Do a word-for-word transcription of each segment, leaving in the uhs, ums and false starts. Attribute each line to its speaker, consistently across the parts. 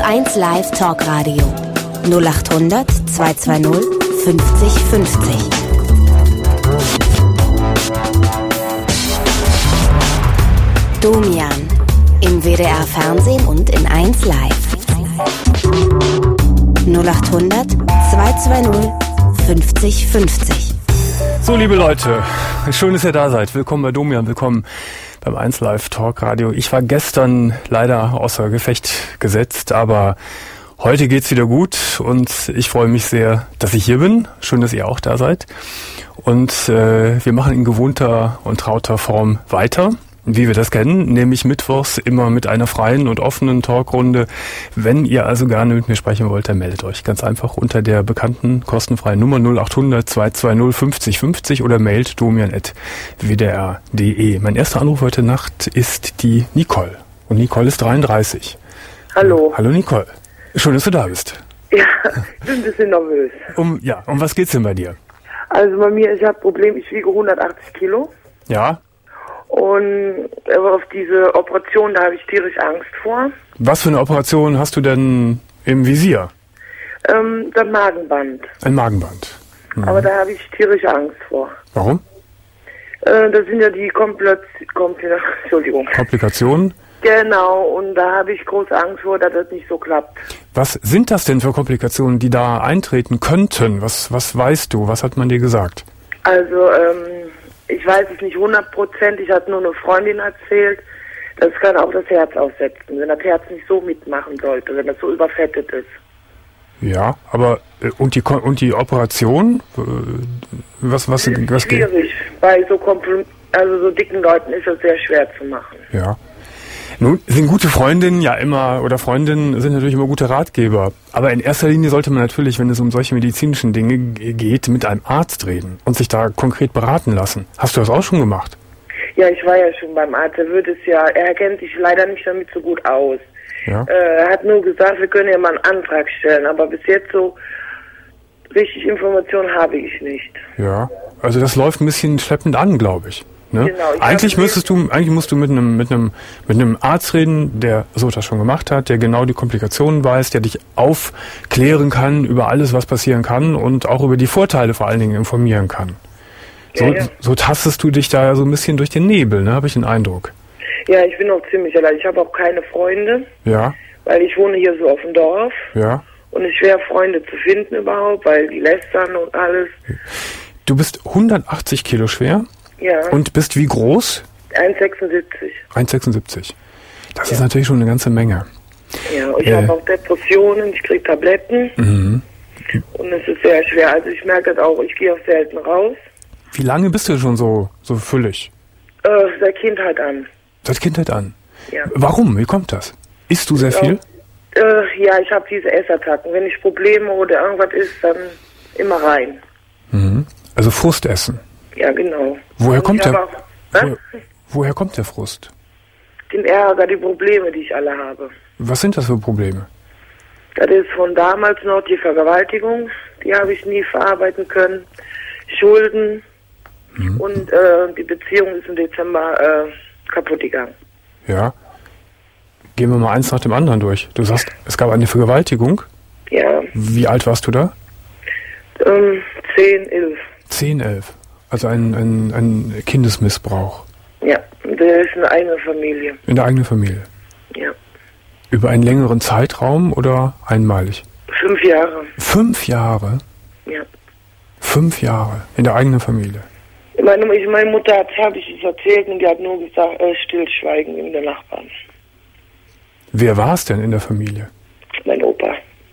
Speaker 1: eins Live Talkradio null acht hundert zweihundertzweißig fünfzig fünfzig. Domian im W D R Fernsehen und in eins Live. null acht hundert zweihundertzweißig fünfzig fünfzig.
Speaker 2: So, liebe Leute, schön, dass ihr da seid. Willkommen bei Domian, willkommen beim eins Live Talkradio. Ich war gestern leider außer Gefecht gesetzt, aber heute geht's wieder gut und ich freue mich sehr, dass ich hier bin. Schön, dass ihr auch da seid. Und äh, wir machen in gewohnter und trauter Form weiter, wie wir das kennen, nämlich mittwochs immer mit einer freien und offenen Talkrunde. Wenn ihr also gerne mit mir sprechen wollt, dann meldet euch ganz einfach unter der bekannten kostenfreien Nummer null acht hundert zweihundertzweißig fünfzig fünfzig oder mailt domian at w d r punkt d e. Mein erster Anruf heute Nacht ist die Nicole. Und Nicole ist dreiunddreißig.
Speaker 3: Hallo.
Speaker 2: Hallo Nicole. Schön, dass du da bist.
Speaker 3: Ja, ich bin ein bisschen nervös.
Speaker 2: Um, ja, um was geht's denn bei dir?
Speaker 3: Also bei mir, ich habe Problem, ich wiege hundertachtzig Kilo.
Speaker 2: Ja.
Speaker 3: Und auf diese Operation, da habe ich tierisch Angst vor.
Speaker 2: Was für eine Operation hast du denn im Visier?
Speaker 3: Ähm, das Magenband.
Speaker 2: Ein Magenband. Mhm.
Speaker 3: Aber da habe ich tierische Angst vor.
Speaker 2: Warum?
Speaker 3: Äh, das sind ja die Kompl- Kompl- Entschuldigung.
Speaker 2: Komplikationen?
Speaker 3: Genau, und da habe ich große Angst vor, dass das nicht so klappt.
Speaker 2: Was sind das denn für Komplikationen, die da eintreten könnten? Was, was weißt du? Was hat man dir gesagt?
Speaker 3: Also, ähm, ich weiß es nicht hundert Prozent, ich hatte nur eine Freundin erzählt, das kann auch das Herz aussetzen, wenn das Herz nicht so mitmachen sollte, wenn das so überfettet ist.
Speaker 2: Ja, aber äh, und die und die Operation, äh, was was
Speaker 3: das ist
Speaker 2: was
Speaker 3: schwierig, bei so Kompl- also so dicken Leuten ist das sehr schwer zu machen.
Speaker 2: Ja. Nun sind gute Freundinnen ja immer, oder Freundinnen sind natürlich immer gute Ratgeber. Aber in erster Linie sollte man natürlich, wenn es um solche medizinischen Dinge geht, mit einem Arzt reden und sich da konkret beraten lassen. Hast du das auch schon gemacht?
Speaker 3: Ja, ich war ja schon beim Arzt. Er würde es ja, er kennt sich leider nicht damit so gut aus.
Speaker 2: Ja.
Speaker 3: Äh, er hat nur gesagt, wir können ja mal einen Antrag stellen, aber bis jetzt so richtig Informationen habe ich nicht.
Speaker 2: Ja, also das läuft ein bisschen schleppend an, glaube ich. Ne?
Speaker 3: Genau, ich
Speaker 2: eigentlich müsstest du, eigentlich musst du mit einem, mit einem, mit einem Arzt reden, der so etwas schon gemacht hat, der genau die Komplikationen weiß, der dich aufklären kann über alles, was passieren kann und auch über die Vorteile vor allen Dingen informieren kann. So,
Speaker 3: ja, ja.
Speaker 2: so tastest du dich da so ein bisschen durch den Nebel, ne? Habe ich den Eindruck.
Speaker 3: Ja, ich bin auch ziemlich allein. Ich habe auch keine Freunde.
Speaker 2: Ja.
Speaker 3: Weil ich wohne hier so auf dem Dorf.
Speaker 2: Ja.
Speaker 3: Und es ist schwer, Freunde zu finden überhaupt, weil die lästern und alles.
Speaker 2: Du bist hundertachtzig Kilo schwer.
Speaker 3: Ja.
Speaker 2: Und bist wie groß?
Speaker 3: eins Komma sechsundsiebzig.
Speaker 2: eins Komma sechsundsiebzig. Das
Speaker 3: ja.
Speaker 2: ist natürlich schon eine ganze Menge.
Speaker 3: Ja, und ich
Speaker 2: äh.
Speaker 3: habe auch Depressionen, ich kriege Tabletten.
Speaker 2: Mhm.
Speaker 3: Und es ist sehr schwer. Also ich merke das auch, ich gehe auch selten raus.
Speaker 2: Wie lange bist du schon so, so füllig?
Speaker 3: Äh, seit Kindheit an.
Speaker 2: Seit Kindheit an?
Speaker 3: Ja.
Speaker 2: Warum? Wie kommt das? Isst du sehr
Speaker 3: ja.
Speaker 2: viel?
Speaker 3: Äh, ja, ich habe diese Essattacken. Wenn ich Probleme oder irgendwas ist, dann immer rein.
Speaker 2: Mhm. Also Frustessen?
Speaker 3: Ja, genau.
Speaker 2: Woher
Speaker 3: und
Speaker 2: kommt der,
Speaker 3: auch,
Speaker 2: woher, woher kommt der Frust?
Speaker 3: Den Ärger, die Probleme, die ich alle habe.
Speaker 2: Was sind das für Probleme?
Speaker 3: Das ist von damals noch die Vergewaltigung. Die habe ich nie verarbeiten können. Schulden. Mhm. Und äh, die Beziehung ist im Dezember äh, kaputt gegangen.
Speaker 2: Ja. Gehen wir mal eins nach dem anderen durch. Du sagst, es gab eine Vergewaltigung.
Speaker 3: Ja.
Speaker 2: Wie alt warst du da?
Speaker 3: Ähm, zehn, elf.
Speaker 2: Zehn, elf. Also ein, ein, ein Kindesmissbrauch.
Speaker 3: Ja, das ist eine eigene Familie.
Speaker 2: In der eigenen Familie?
Speaker 3: Ja.
Speaker 2: Über einen längeren Zeitraum oder einmalig?
Speaker 3: Fünf Jahre.
Speaker 2: Fünf Jahre?
Speaker 3: Ja.
Speaker 2: Fünf Jahre in der eigenen Familie?
Speaker 3: Meine, ich, meine Mutter hat, habe ich es erzählt und die hat nur gesagt, äh, stillschweigen in der Nachbarn.
Speaker 2: Wer war es denn in der Familie?
Speaker 3: Mein Opa.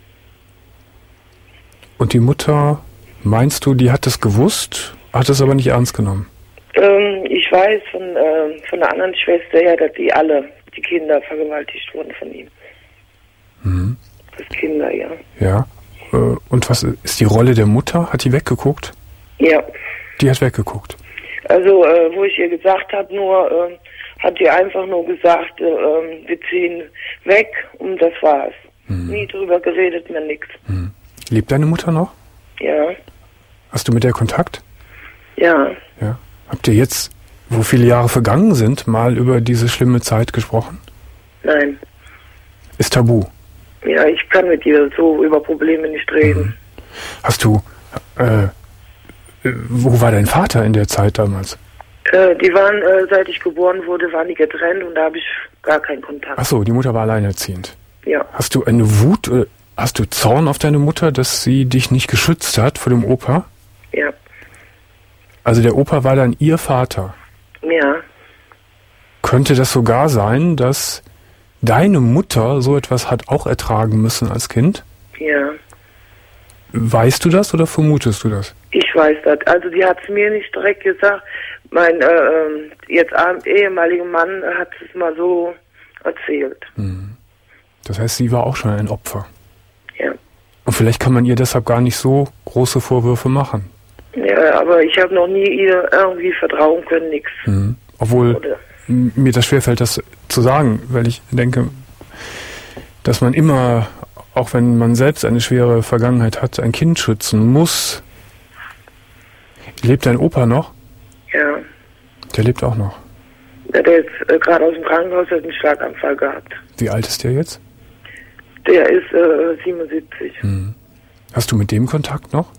Speaker 2: Und die Mutter, meinst du, die hat es gewusst, hat es aber nicht ernst genommen?
Speaker 3: Ähm, ich weiß von, äh, von einer anderen Schwester her, dass die alle, die Kinder vergewaltigt wurden von ihm.
Speaker 2: Mhm.
Speaker 3: Das Kinder, ja.
Speaker 2: Ja. Äh, und was ist die Rolle der Mutter? Hat die weggeguckt?
Speaker 3: Ja.
Speaker 2: Die hat weggeguckt.
Speaker 3: Also, äh, wo ich ihr gesagt habe, nur, äh, hat die einfach nur gesagt, äh, äh, wir ziehen weg und das war's. Mhm. Nie drüber geredet, mehr nichts.
Speaker 2: Mhm. Lebt deine Mutter noch?
Speaker 3: Ja.
Speaker 2: Hast du mit der Kontakt?
Speaker 3: Ja.
Speaker 2: Ja. Habt ihr jetzt, wo viele Jahre vergangen sind, mal über diese schlimme Zeit gesprochen?
Speaker 3: Nein.
Speaker 2: Ist tabu?
Speaker 3: Ja, ich kann mit dir so über Probleme nicht reden.
Speaker 2: Mhm. Hast du, äh, wo war dein Vater in der Zeit damals?
Speaker 3: Äh, die waren, äh, seit ich geboren wurde, waren die getrennt und da habe ich gar keinen Kontakt.
Speaker 2: Ach so, die Mutter war alleinerziehend.
Speaker 3: Ja.
Speaker 2: Hast du eine Wut, äh, hast du Zorn auf deine Mutter, dass sie dich nicht geschützt hat vor dem Opa?
Speaker 3: Ja.
Speaker 2: Also der Opa war dann ihr Vater?
Speaker 3: Ja.
Speaker 2: Könnte das sogar sein, dass deine Mutter so etwas hat auch ertragen müssen als Kind?
Speaker 3: Ja.
Speaker 2: Weißt du das oder vermutest du das?
Speaker 3: Ich weiß das. Also die hat es mir nicht direkt gesagt. Mein äh, jetzt ehemaliger Mann hat es mal so erzählt.
Speaker 2: Hm. Das heißt, sie war auch schon ein Opfer.
Speaker 3: Ja. Und
Speaker 2: vielleicht kann man ihr deshalb gar nicht so große Vorwürfe machen.
Speaker 3: Ja, aber ich habe noch nie ihr irgendwie vertrauen können, nichts.
Speaker 2: Hm. Obwohl Oder? mir das schwerfällt, das zu sagen, weil ich denke, dass man immer, auch wenn man selbst eine schwere Vergangenheit hat, ein Kind schützen muss. Lebt dein Opa noch?
Speaker 3: Ja.
Speaker 2: Der lebt auch noch?
Speaker 3: Ja, der ist äh, gerade aus dem Krankenhaus, hat einen Schlaganfall gehabt.
Speaker 2: Wie alt ist der jetzt?
Speaker 3: Der ist äh, siebenundsiebzig.
Speaker 2: Hm. Hast du mit dem Kontakt noch?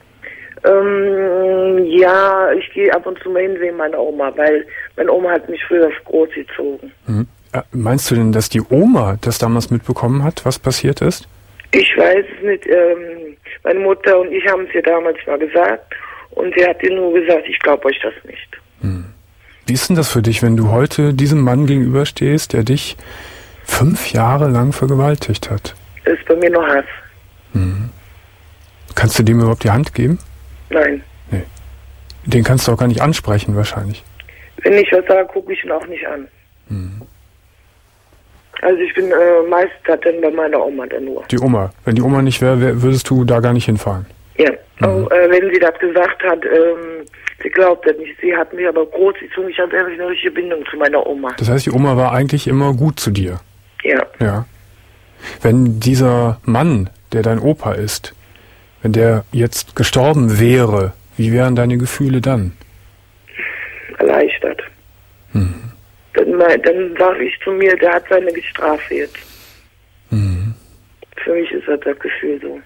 Speaker 3: Ähm, ja, ich gehe ab und zu mal hin wegen meiner Oma, weil meine Oma hat mich früher großgezogen.
Speaker 2: Hm. Äh, meinst du denn, dass die Oma das damals mitbekommen hat, was passiert ist?
Speaker 3: Ich weiß es nicht. Ähm, meine Mutter und ich haben es ihr damals mal gesagt und sie hat ihr nur gesagt, ich glaube euch das nicht.
Speaker 2: Hm. Wie ist denn das für dich, wenn du heute diesem Mann gegenüberstehst, der dich fünf Jahre lang vergewaltigt hat?
Speaker 3: Das ist bei mir noch Hass.
Speaker 2: Hm. Kannst du dem überhaupt die Hand geben?
Speaker 3: Nein.
Speaker 2: Nee. Den kannst du auch gar nicht ansprechen wahrscheinlich.
Speaker 3: Wenn ich was sage, gucke ich ihn auch nicht an.
Speaker 2: Hm.
Speaker 3: Also ich bin äh, meist dann bei meiner Oma dann nur.
Speaker 2: Die Oma. Wenn die Oma nicht wäre, wär, würdest du da gar nicht hinfahren?
Speaker 3: Ja.
Speaker 2: Mhm.
Speaker 3: Auch, äh, wenn sie das gesagt hat, ähm, sie glaubt das nicht. Sie hat mich aber großgezogen. Ich habe ehrlich eine richtige Bindung zu meiner Oma.
Speaker 2: Das heißt, die Oma war eigentlich immer gut zu dir?
Speaker 3: Ja.
Speaker 2: Ja. Wenn dieser Mann, der dein Opa ist, wenn der jetzt gestorben wäre, wie wären deine Gefühle dann?
Speaker 3: Erleichtert.
Speaker 2: Mhm.
Speaker 3: Dann, dann sage ich zu mir, der hat seine Strafe jetzt.
Speaker 2: Mhm.
Speaker 3: Für mich ist das das Gefühl so.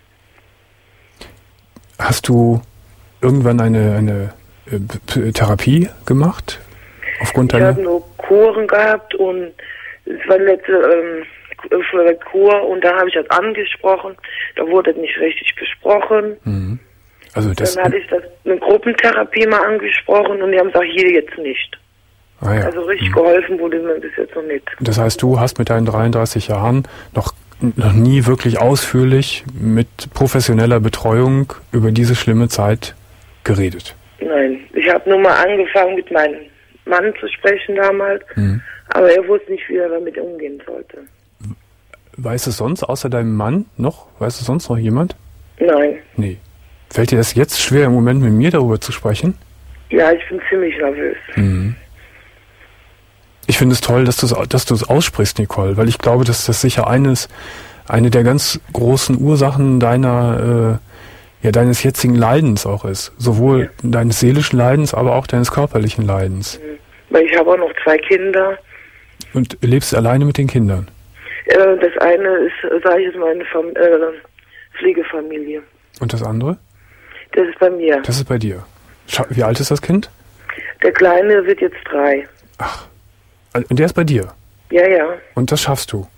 Speaker 2: Hast du irgendwann eine, eine äh, Therapie gemacht? Aufgrund
Speaker 3: ich
Speaker 2: deiner...
Speaker 3: habe nur Kuren gehabt und es war die letzte ähm, Kur und da habe ich das angesprochen. Da wurde das nicht richtig besprochen.
Speaker 2: Mhm. Also das
Speaker 3: dann hatte ich das eine Gruppentherapie mal angesprochen und die haben gesagt, hier jetzt nicht.
Speaker 2: Ah ja.
Speaker 3: Also richtig
Speaker 2: mhm.
Speaker 3: geholfen wurde mir bis jetzt noch nicht.
Speaker 2: Das heißt, du hast mit deinen dreiunddreißig Jahren noch, noch nie wirklich ausführlich mit professioneller Betreuung über diese schlimme Zeit geredet?
Speaker 3: Nein, ich habe nur mal angefangen mit meinem Mann zu sprechen damals, mhm. aber er wusste nicht, wie er damit umgehen sollte.
Speaker 2: Weiß es sonst außer deinem Mann noch? Weiß es sonst noch jemand?
Speaker 3: Nein.
Speaker 2: Nee. Fällt dir das jetzt schwer, im Moment mit mir darüber zu sprechen?
Speaker 3: Ja, ich bin ziemlich nervös. Mhm.
Speaker 2: Ich finde es toll, dass du es dass du es aussprichst, Nicole, weil ich glaube, dass das sicher eines, eine der ganz großen Ursachen deiner, äh, ja, deines jetzigen Leidens auch ist. Sowohl ja. deines seelischen Leidens, aber auch deines körperlichen Leidens.
Speaker 3: Mhm. Weil ich habe auch noch zwei Kinder.
Speaker 2: Und lebst alleine mit den Kindern?
Speaker 3: Äh, das eine ist, sage ich jetzt mal, eine Fam- äh, Pflegefamilie.
Speaker 2: Und das andere?
Speaker 3: Das ist bei mir.
Speaker 2: Das ist bei dir. Scha- Wie alt ist das Kind?
Speaker 3: Der Kleine wird jetzt drei.
Speaker 2: Ach. Und der ist bei dir?
Speaker 3: Ja, ja.
Speaker 2: Und das schaffst du?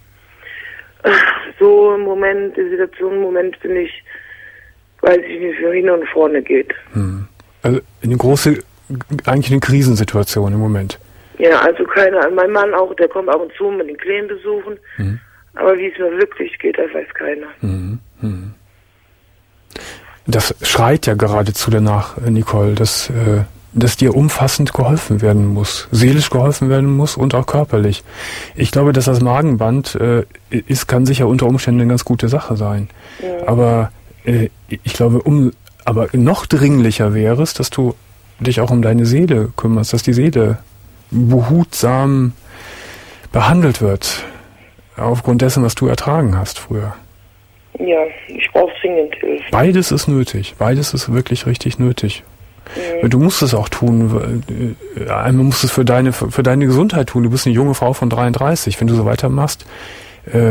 Speaker 3: So im Moment, die Situation im Moment bin ich, weiß ich nicht, wie hin und vorne geht.
Speaker 2: Hm. Also eine große, eigentlich eine Krisensituation im Moment.
Speaker 3: Ja, also keine, mein Mann auch, der kommt ab und zu mit den Kleinen besuchen. Hm. Aber wie es mir wirklich geht, das weiß keiner.
Speaker 2: Hm. Hm. Das schreit ja geradezu danach, Nicole, dass, äh, dass dir umfassend geholfen werden muss, seelisch geholfen werden muss und auch körperlich. Ich glaube, dass das Magenband äh, ist, kann sicher unter Umständen eine ganz gute Sache sein. Ja. Aber äh, ich glaube, um, aber noch dringlicher wäre es, dass du dich auch um deine Seele kümmerst, dass die Seele behutsam behandelt wird, aufgrund dessen, was du ertragen hast früher.
Speaker 3: Ja, ich brauche zwingend Hilfe.
Speaker 2: Beides ist nötig. Beides ist wirklich richtig nötig. Mhm. Du musst es auch tun. Einmal musst du es für deine, für deine Gesundheit tun. Du bist eine junge Frau von dreiunddreißig. Wenn du so weitermachst, äh,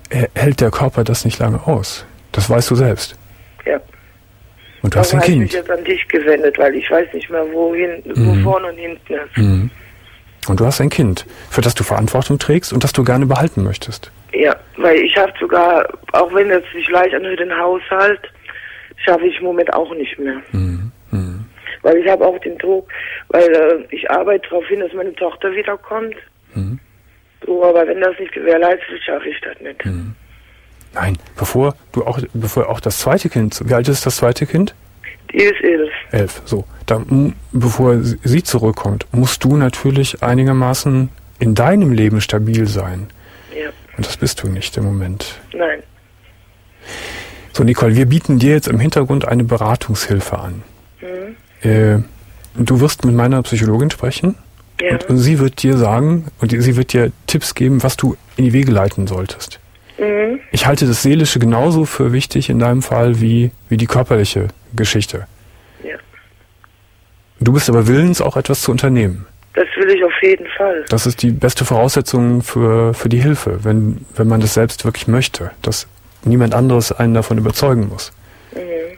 Speaker 2: hält der Körper das nicht lange aus. Das weißt du selbst.
Speaker 3: Ja.
Speaker 2: Und du hast ein
Speaker 3: Darum habe
Speaker 2: Kind.
Speaker 3: ich mich jetzt an dich gewendet, weil ich weiß nicht mehr, wohin, wo
Speaker 2: Mhm.
Speaker 3: vorne und hinten ist.
Speaker 2: Mhm. Und du hast ein Kind, für das du Verantwortung trägst und das du gerne behalten möchtest.
Speaker 3: Ja, weil ich habe sogar, auch wenn es sich leicht anhört, den Haushalt, schaffe ich im Moment auch nicht mehr.
Speaker 2: Mhm. Mhm.
Speaker 3: Weil ich habe auch den Druck, weil äh, ich arbeite darauf hin, dass meine Tochter wiederkommt.
Speaker 2: Mhm.
Speaker 3: So, aber wenn das nicht gewährleistet wird, schaffe ich das nicht.
Speaker 2: Mhm. Nein, bevor du auch, bevor auch das zweite Kind, wie alt ist das zweite Kind?
Speaker 3: Die ist elf.
Speaker 2: Elf, so. Dann, bevor sie zurückkommt, musst du natürlich einigermaßen in deinem Leben stabil sein.
Speaker 3: Ja.
Speaker 2: Und das bist du nicht im Moment.
Speaker 3: Nein.
Speaker 2: So, Nicole, wir bieten dir jetzt im Hintergrund eine Beratungshilfe an.
Speaker 3: Mhm.
Speaker 2: Äh, du wirst mit meiner Psychologin sprechen.
Speaker 3: Ja.
Speaker 2: Und, und sie wird dir sagen, und sie wird dir Tipps geben, was du in die Wege leiten solltest.
Speaker 3: Mhm.
Speaker 2: Ich halte das Seelische genauso für wichtig in deinem Fall wie, wie die körperliche Geschichte.
Speaker 3: Ja.
Speaker 2: Du bist aber willens, auch etwas zu unternehmen.
Speaker 3: Das will ich auf jeden Fall.
Speaker 2: Das ist die beste Voraussetzung für, für die Hilfe, wenn, wenn man das selbst wirklich möchte, dass niemand anderes einen davon überzeugen muss.
Speaker 3: Mhm.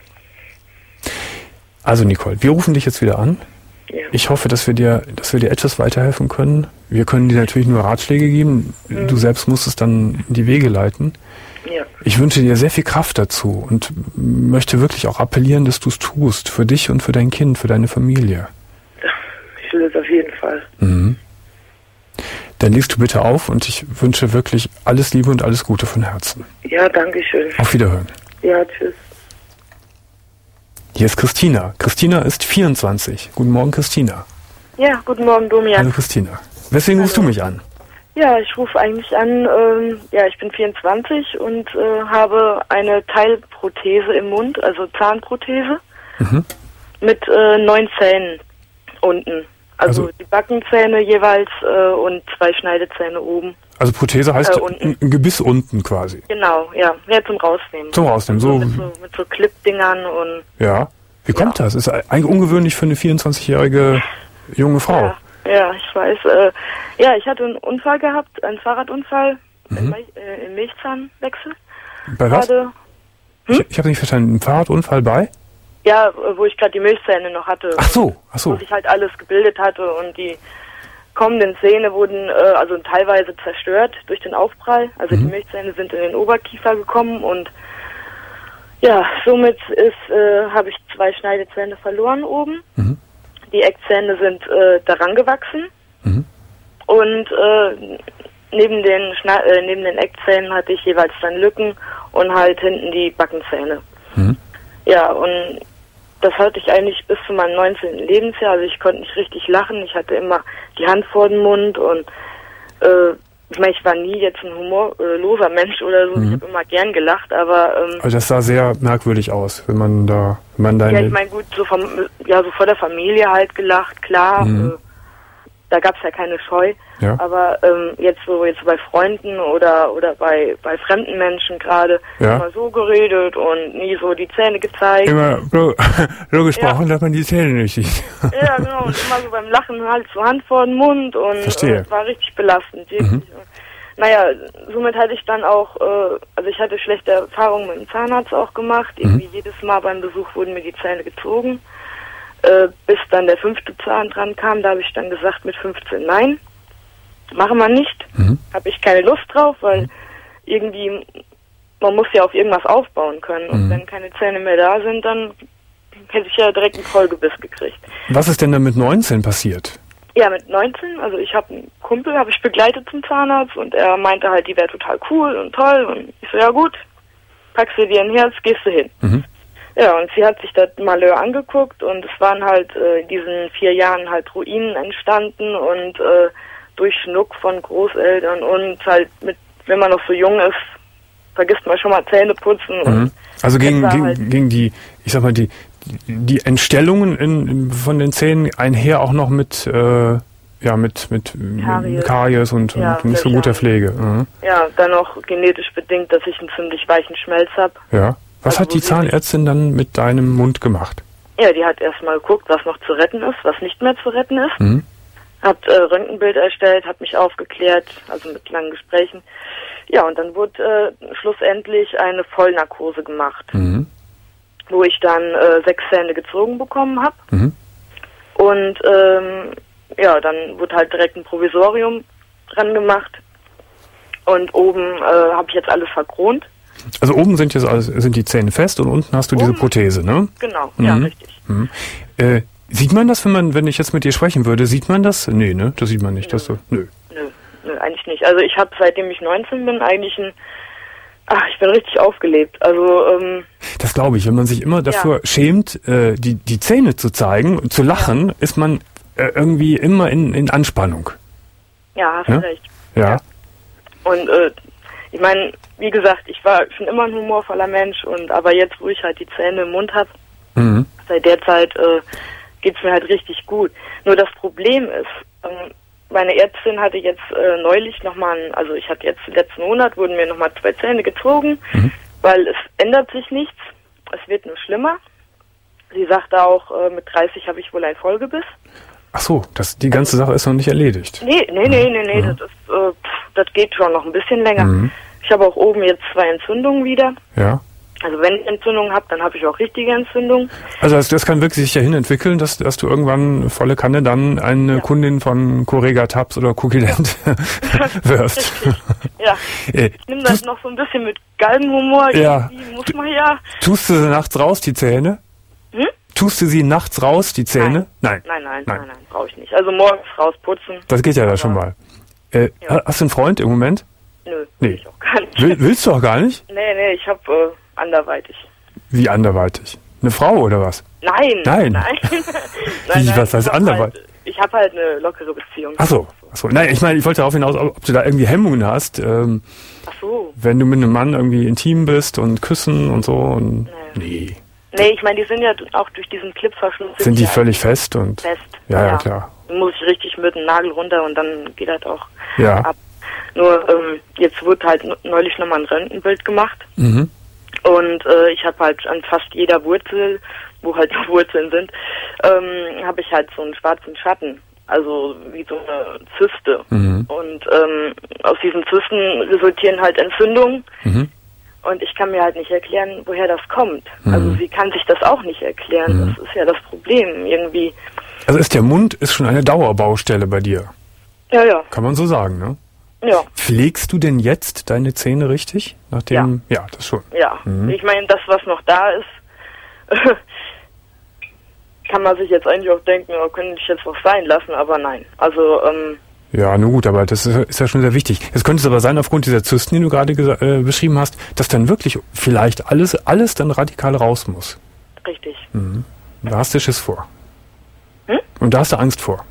Speaker 2: Also Nicole, wir rufen dich jetzt wieder an.
Speaker 3: Ja.
Speaker 2: Ich hoffe, dass wir dir, dass wir dir etwas weiterhelfen können. Wir können dir natürlich nur Ratschläge geben.
Speaker 3: Mhm.
Speaker 2: Du selbst musst es dann in die Wege leiten.
Speaker 3: Ja.
Speaker 2: Ich wünsche dir sehr viel Kraft dazu und möchte wirklich auch appellieren, dass du es tust. Für dich und für dein Kind, für deine Familie.
Speaker 3: Ich will es auf jeden Fall.
Speaker 2: Mhm. Dann legst du bitte auf und ich wünsche wirklich alles Liebe und alles Gute von Herzen.
Speaker 3: Ja, danke schön.
Speaker 2: Auf Wiederhören.
Speaker 3: Ja, tschüss.
Speaker 2: Hier ist Christina. Christina ist vierundzwanzig. Guten Morgen, Christina.
Speaker 4: Ja, guten Morgen, Domian.
Speaker 2: Hallo, Christina. Weswegen
Speaker 4: Hallo.
Speaker 2: rufst du mich an?
Speaker 4: Ja, ich rufe eigentlich an, ähm, ja, ich bin vierundzwanzig und äh, habe eine Teilprothese im Mund, also Zahnprothese,
Speaker 2: Mhm.
Speaker 4: mit äh, neun Zähnen unten. Also,
Speaker 2: Also-
Speaker 4: die Backenzähne jeweils äh, und zwei Schneidezähne oben.
Speaker 2: Also Prothese heißt
Speaker 4: Äh, unten.
Speaker 2: ein ein Gebiss unten quasi.
Speaker 4: Genau, ja, ja, zum Rausnehmen.
Speaker 2: Zum Rausnehmen. So,
Speaker 4: Mit so, mit so Clip-Dingern und,
Speaker 2: ja. Wie kommt
Speaker 4: Ja.
Speaker 2: das? Ist eigentlich ungewöhnlich für eine vierundzwanzigjährige junge Frau.
Speaker 4: ja, ja, ich weiß. Äh, ja, ich hatte einen Unfall gehabt, einen Fahrradunfall,
Speaker 2: Mhm.
Speaker 4: im, Milch, äh, im Milchzahnwechsel.
Speaker 2: Bei was?
Speaker 4: Gerade,
Speaker 2: Ich, ich habe nicht verstanden. Ein Fahrradunfall bei?
Speaker 4: ja, wo ich gerade die Milchzähne noch hatte.
Speaker 2: Ach so, ach so.
Speaker 4: Wo sich halt alles gebildet hatte und die kommenden Zähne wurden äh, also teilweise zerstört durch den Aufprall. Also
Speaker 2: Mhm.
Speaker 4: die Milchzähne sind in den Oberkiefer gekommen und ja, somit ist äh, habe ich zwei Schneidezähne verloren oben.
Speaker 2: Mhm.
Speaker 4: Die Eckzähne sind äh, daran gewachsen
Speaker 2: Mhm.
Speaker 4: und äh, neben den Schna äh, neben den Eckzähnen hatte ich jeweils dann Lücken und halt hinten die Backenzähne.
Speaker 2: Mhm.
Speaker 4: Ja, und das hatte ich eigentlich bis zu meinem neunzehnten Lebensjahr. Also ich konnte nicht richtig lachen. Ich hatte immer die Hand vor den Mund und äh, ich meine, ich war nie jetzt ein humorloser Mensch oder so.
Speaker 2: Mhm.
Speaker 4: Ich habe immer gern gelacht, aber ähm,
Speaker 2: Also das sah sehr merkwürdig aus, wenn man da, wenn man deine...
Speaker 4: ja, ich meine, gut, so vom, ja, so vor der Familie halt gelacht, klar.
Speaker 2: Mhm.
Speaker 4: Äh, da gab es ja keine Scheu.
Speaker 2: Ja.
Speaker 4: Aber ähm, jetzt so jetzt bei Freunden oder oder bei bei fremden Menschen gerade
Speaker 2: Ja.
Speaker 4: immer so geredet und nie so die Zähne gezeigt.
Speaker 2: Immer so, so gesprochen, dass man die Zähne nicht sieht.
Speaker 4: Ja, genau. Und immer so beim Lachen halt so Hand vor den Mund und
Speaker 2: Verstehe.
Speaker 4: äh, es war richtig belastend. Wirklich.
Speaker 2: Mhm.
Speaker 4: Naja, somit hatte ich dann auch, äh, also ich hatte schlechte Erfahrungen mit dem Zahnarzt auch gemacht. Irgendwie
Speaker 2: Mhm.
Speaker 4: jedes Mal beim Besuch wurden mir die Zähne gezogen. Äh, bis dann der fünfte Zahn dran kam, da habe ich dann gesagt mit fünfzehn, nein, mache man nicht.
Speaker 2: Mhm.
Speaker 4: Habe ich keine Lust drauf, weil irgendwie, man muss ja auf irgendwas aufbauen können. Und
Speaker 2: Mhm.
Speaker 4: wenn keine Zähne mehr da sind, dann hätte ich ja direkt einen Vollgebiss gekriegt.
Speaker 2: Was ist denn dann mit neunzehn passiert?
Speaker 4: Ja, mit neunzehn, also ich habe einen Kumpel, habe ich begleitet zum Zahnarzt und er meinte halt, die wäre total cool und toll und ich so, ja gut, packst du dir ein Herz, gehst du hin.
Speaker 2: Mhm.
Speaker 4: Ja, und sie hat sich das Malheur angeguckt und es waren halt äh, in diesen vier Jahren halt Ruinen entstanden und äh, durch Schnuck von Großeltern und halt mit, wenn man noch so jung ist, vergisst man schon mal Zähne putzen und
Speaker 2: Mhm. Also gegen,
Speaker 4: war
Speaker 2: gegen,
Speaker 4: halt-
Speaker 2: gegen die, ich sag mal, die, die Entstellungen in, in, von den Zähnen einher auch noch mit, äh, ja, mit, mit
Speaker 4: Karies.
Speaker 2: Karies und,
Speaker 4: Ja,
Speaker 2: und nicht so
Speaker 4: Löcher.
Speaker 2: guter Pflege. Mhm.
Speaker 4: ja, dann noch genetisch bedingt, dass ich einen ziemlich weichen Schmelz habe.
Speaker 2: Ja. Was
Speaker 4: Also
Speaker 2: hat
Speaker 4: wo
Speaker 2: die
Speaker 4: sie-
Speaker 2: Zahnärztin dann mit deinem Mund gemacht?
Speaker 4: Ja, die hat erstmal geguckt, was noch zu retten ist, was nicht mehr zu retten ist.
Speaker 2: Mhm.
Speaker 4: Hat äh, Röntgenbild erstellt, hat mich aufgeklärt, also mit langen Gesprächen. Ja, und dann wurde äh, schlussendlich eine Vollnarkose gemacht,
Speaker 2: Mhm.
Speaker 4: wo ich dann äh, sechs Zähne gezogen bekommen habe.
Speaker 2: Mhm.
Speaker 4: Und ähm, ja, dann wurde halt direkt ein Provisorium dran gemacht. Und oben äh, habe ich jetzt alles verkront.
Speaker 2: Also oben sind jetzt alles, sind die Zähne fest und unten hast du diese
Speaker 4: Oben-
Speaker 2: Prothese, ne?
Speaker 4: Genau,
Speaker 2: Mhm.
Speaker 4: ja, richtig.
Speaker 2: Mhm. Äh, sieht man das, wenn man, wenn ich jetzt mit dir sprechen würde, sieht man das? Nee, ne? Das sieht man nicht. Dass du, nö.
Speaker 4: Nö, nö, eigentlich nicht. Also ich habe, seitdem ich neunzehn bin, eigentlich ein... Ach, ich bin richtig aufgelebt. Also, ähm...
Speaker 2: Das glaube ich. Wenn man sich immer davor
Speaker 4: Ja.
Speaker 2: schämt, äh, die, die Zähne zu zeigen und zu lachen, ja. ist man äh, irgendwie immer in, in Anspannung.
Speaker 4: Ja, hast
Speaker 2: Ja?
Speaker 4: du recht.
Speaker 2: Ja.
Speaker 4: Und äh, ich meine, wie gesagt, ich war schon immer ein humorvoller Mensch, und aber jetzt, wo ich halt die Zähne im Mund habe,
Speaker 2: Mhm.
Speaker 4: seit der Zeit äh, geht's mir halt richtig gut. Nur das Problem ist, ähm, meine Ärztin hatte jetzt äh, neulich nochmal, also ich hatte jetzt letzten Monat, wurden mir nochmal zwei Zähne gezogen,
Speaker 2: Mhm.
Speaker 4: weil es ändert sich nichts, es wird nur schlimmer. Sie sagte auch, äh, mit dreißig habe ich wohl einen Vollgebiss.
Speaker 2: Ach so, das, die ganze Sache ist noch nicht erledigt.
Speaker 4: Nee, nee, nee, nee, nee,
Speaker 2: Mhm.
Speaker 4: das ist, äh, pff, das geht schon noch ein bisschen länger.
Speaker 2: Mhm.
Speaker 4: Ich habe auch oben jetzt zwei Entzündungen wieder.
Speaker 2: Ja.
Speaker 4: Also wenn ich Entzündungen habe, dann habe ich auch richtige Entzündungen.
Speaker 2: Also das, das kann wirklich sich dahin entwickeln, dass, dass du irgendwann volle Kanne dann eine
Speaker 4: Ja.
Speaker 2: Kundin von Correga Tabs oder Cookie Land wirst.
Speaker 4: Ja,
Speaker 2: Äh,
Speaker 4: ich nehme das
Speaker 2: tust,
Speaker 4: noch so ein bisschen mit Galgenhumor.
Speaker 2: Ja.
Speaker 4: Irgendwie muss man ja.
Speaker 2: tust du sie nachts raus, die Zähne?
Speaker 4: Hm?
Speaker 2: Tust du sie nachts raus, die Zähne? Nein.
Speaker 4: Nein, nein,
Speaker 2: Nein.
Speaker 4: nein, nein, brauche ich nicht. Also morgens rausputzen.
Speaker 2: Das geht ja da
Speaker 4: Aber-
Speaker 2: schon mal. Äh,
Speaker 4: Ja.
Speaker 2: Hast du einen Freund im Moment?
Speaker 4: Nö,
Speaker 2: Nee.
Speaker 4: will ich auch gar nicht.
Speaker 2: Will, willst du auch gar nicht?
Speaker 4: Nee, nee, ich habe äh, anderweitig.
Speaker 2: Wie anderweitig? Eine Frau oder was?
Speaker 4: Nein.
Speaker 2: Nein.
Speaker 4: Nein.
Speaker 2: Wie, was
Speaker 4: ich
Speaker 2: heißt
Speaker 4: hab
Speaker 2: anderweitig?
Speaker 4: Halt, ich habe halt eine lockere Beziehung.
Speaker 2: Ach so. Ach so. Nein, ich meine, ich wollte darauf hinaus, ob ob du da irgendwie Hemmungen hast, ähm,
Speaker 4: Ach so.
Speaker 2: wenn du mit einem Mann irgendwie intim bist und küssen und so. Und nee.
Speaker 4: Nee, ich meine, die sind ja auch durch diesen Clipverschluss.
Speaker 2: Sind die
Speaker 4: ja
Speaker 2: völlig fest und
Speaker 4: fest.
Speaker 2: ja, ja, klar.
Speaker 4: Dann muss ich richtig mit dem Nagel runter und dann geht das auch
Speaker 2: Ja.
Speaker 4: ab. Nur ähm, jetzt wurde halt neulich nochmal ein Röntgenbild gemacht.
Speaker 2: Mhm.
Speaker 4: Und äh, ich habe halt an fast jeder Wurzel, wo halt Wurzeln sind, ähm, habe ich halt so einen schwarzen Schatten. Also wie so eine Zyste.
Speaker 2: Mhm.
Speaker 4: Und ähm, aus diesen Zysten resultieren halt Entzündungen.
Speaker 2: Mhm.
Speaker 4: Und ich kann mir halt nicht erklären, woher das kommt.
Speaker 2: Mhm.
Speaker 4: Also sie kann sich das auch nicht erklären.
Speaker 2: Mhm.
Speaker 4: Das ist ja das Problem irgendwie.
Speaker 2: Also ist der Mund ist schon eine Dauerbaustelle bei dir.
Speaker 4: Ja, ja,
Speaker 2: Kann man so sagen, ne?
Speaker 4: ja,
Speaker 2: Pflegst du denn jetzt deine Zähne richtig? Nachdem, ja, das schon.
Speaker 4: ja.
Speaker 2: Mhm.
Speaker 4: Ich meine, das, was noch da ist, kann man sich jetzt eigentlich auch denken, oh, könnte ich jetzt noch sein lassen, aber nein. Also, ähm,
Speaker 2: Ja, nun gut, aber das ist, ist ja schon sehr wichtig. Es könnte es aber sein, aufgrund dieser Zysten, die du gerade gesa- äh, beschrieben hast, dass dann wirklich vielleicht alles, alles dann radikal raus muss.
Speaker 4: richtig.
Speaker 2: Mhm. Da hast du Schiss vor.
Speaker 4: Hm?
Speaker 2: Und da hast du Angst vor.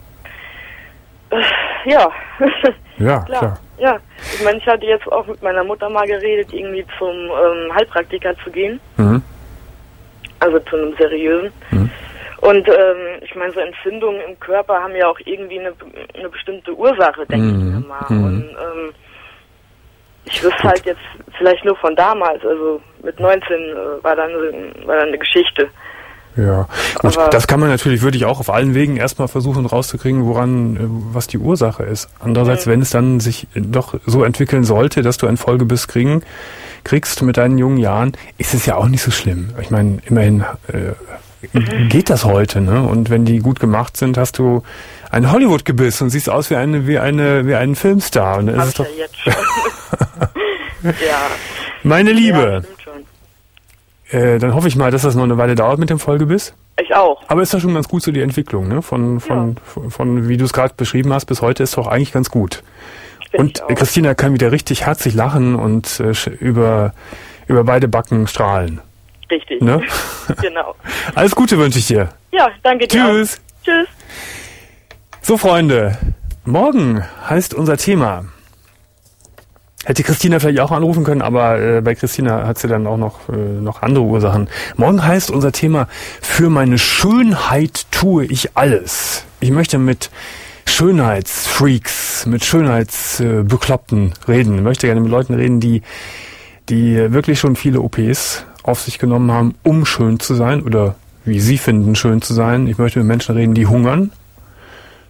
Speaker 4: Ja,
Speaker 2: Ja,
Speaker 4: klar.
Speaker 2: klar.
Speaker 4: Ja, ich meine, ich hatte jetzt auch mit meiner Mutter mal geredet, irgendwie zum ähm, Heilpraktiker zu gehen.
Speaker 2: Mhm.
Speaker 4: Also zu einem seriösen.
Speaker 2: Mhm.
Speaker 4: Und ähm, ich meine, so Entzündungen im Körper haben ja auch irgendwie eine, eine bestimmte Ursache, denke
Speaker 2: Mhm.
Speaker 4: ich mir mal.
Speaker 2: Mhm.
Speaker 4: Und ähm, ich wüsste halt jetzt vielleicht nur von damals, also mit neunzehn äh, war, dann, war dann eine Geschichte.
Speaker 2: Ja, gut,
Speaker 4: Aber-
Speaker 2: das kann man natürlich, würde ich auch auf allen Wegen erstmal versuchen rauszukriegen, woran, äh, was die Ursache ist. Andererseits,
Speaker 4: Mhm.
Speaker 2: wenn es dann sich doch so entwickeln sollte, dass du ein Vollgebiss kriegen, kriegst mit deinen jungen Jahren, ist es ja auch nicht so schlimm. Ich meine, immerhin äh,
Speaker 4: Mhm.
Speaker 2: geht das heute, ne? Und wenn die gut gemacht sind, hast du ein Hollywood-Gebiss und siehst aus wie eine, wie eine, wie ein Filmstar. Und dann ist
Speaker 4: Hab
Speaker 2: es
Speaker 4: ich ja
Speaker 2: doch,
Speaker 4: jetzt schon. ja.
Speaker 2: meine
Speaker 4: Ja,
Speaker 2: Liebe,
Speaker 4: stimmt schon.
Speaker 2: äh, dann hoffe ich mal, dass das noch eine Weile dauert mit dem Vollgebiss.
Speaker 4: Ich auch.
Speaker 2: Aber ist doch schon ganz gut so die Entwicklung, ne? Von, von, von, von wie du es gerade beschrieben hast, bis heute ist doch eigentlich ganz gut.
Speaker 4: Bin
Speaker 2: Und
Speaker 4: ich auch.
Speaker 2: äh, Christina kann wieder richtig herzlich lachen und äh, sch- über, über beide Backen strahlen.
Speaker 4: Richtig.
Speaker 2: Ne?
Speaker 4: Genau.
Speaker 2: Alles Gute wünsche ich dir.
Speaker 4: Ja, danke dir.
Speaker 2: Tschüss.
Speaker 4: Auch. Tschüss.
Speaker 2: So, Freunde, morgen heißt unser Thema. Hätte Christina vielleicht auch anrufen können, aber äh, bei Christina hat sie dann auch noch, äh, noch andere Ursachen. Morgen heißt unser Thema, für meine Schönheit tue ich alles. Ich möchte mit Schönheitsfreaks, mit Schönheitsbekloppten reden. Ich möchte gerne mit Leuten reden, die, die wirklich schon viele O Ps auf sich genommen haben, um schön zu sein oder wie sie finden, schön zu sein. Ich möchte mit Menschen reden, die hungern,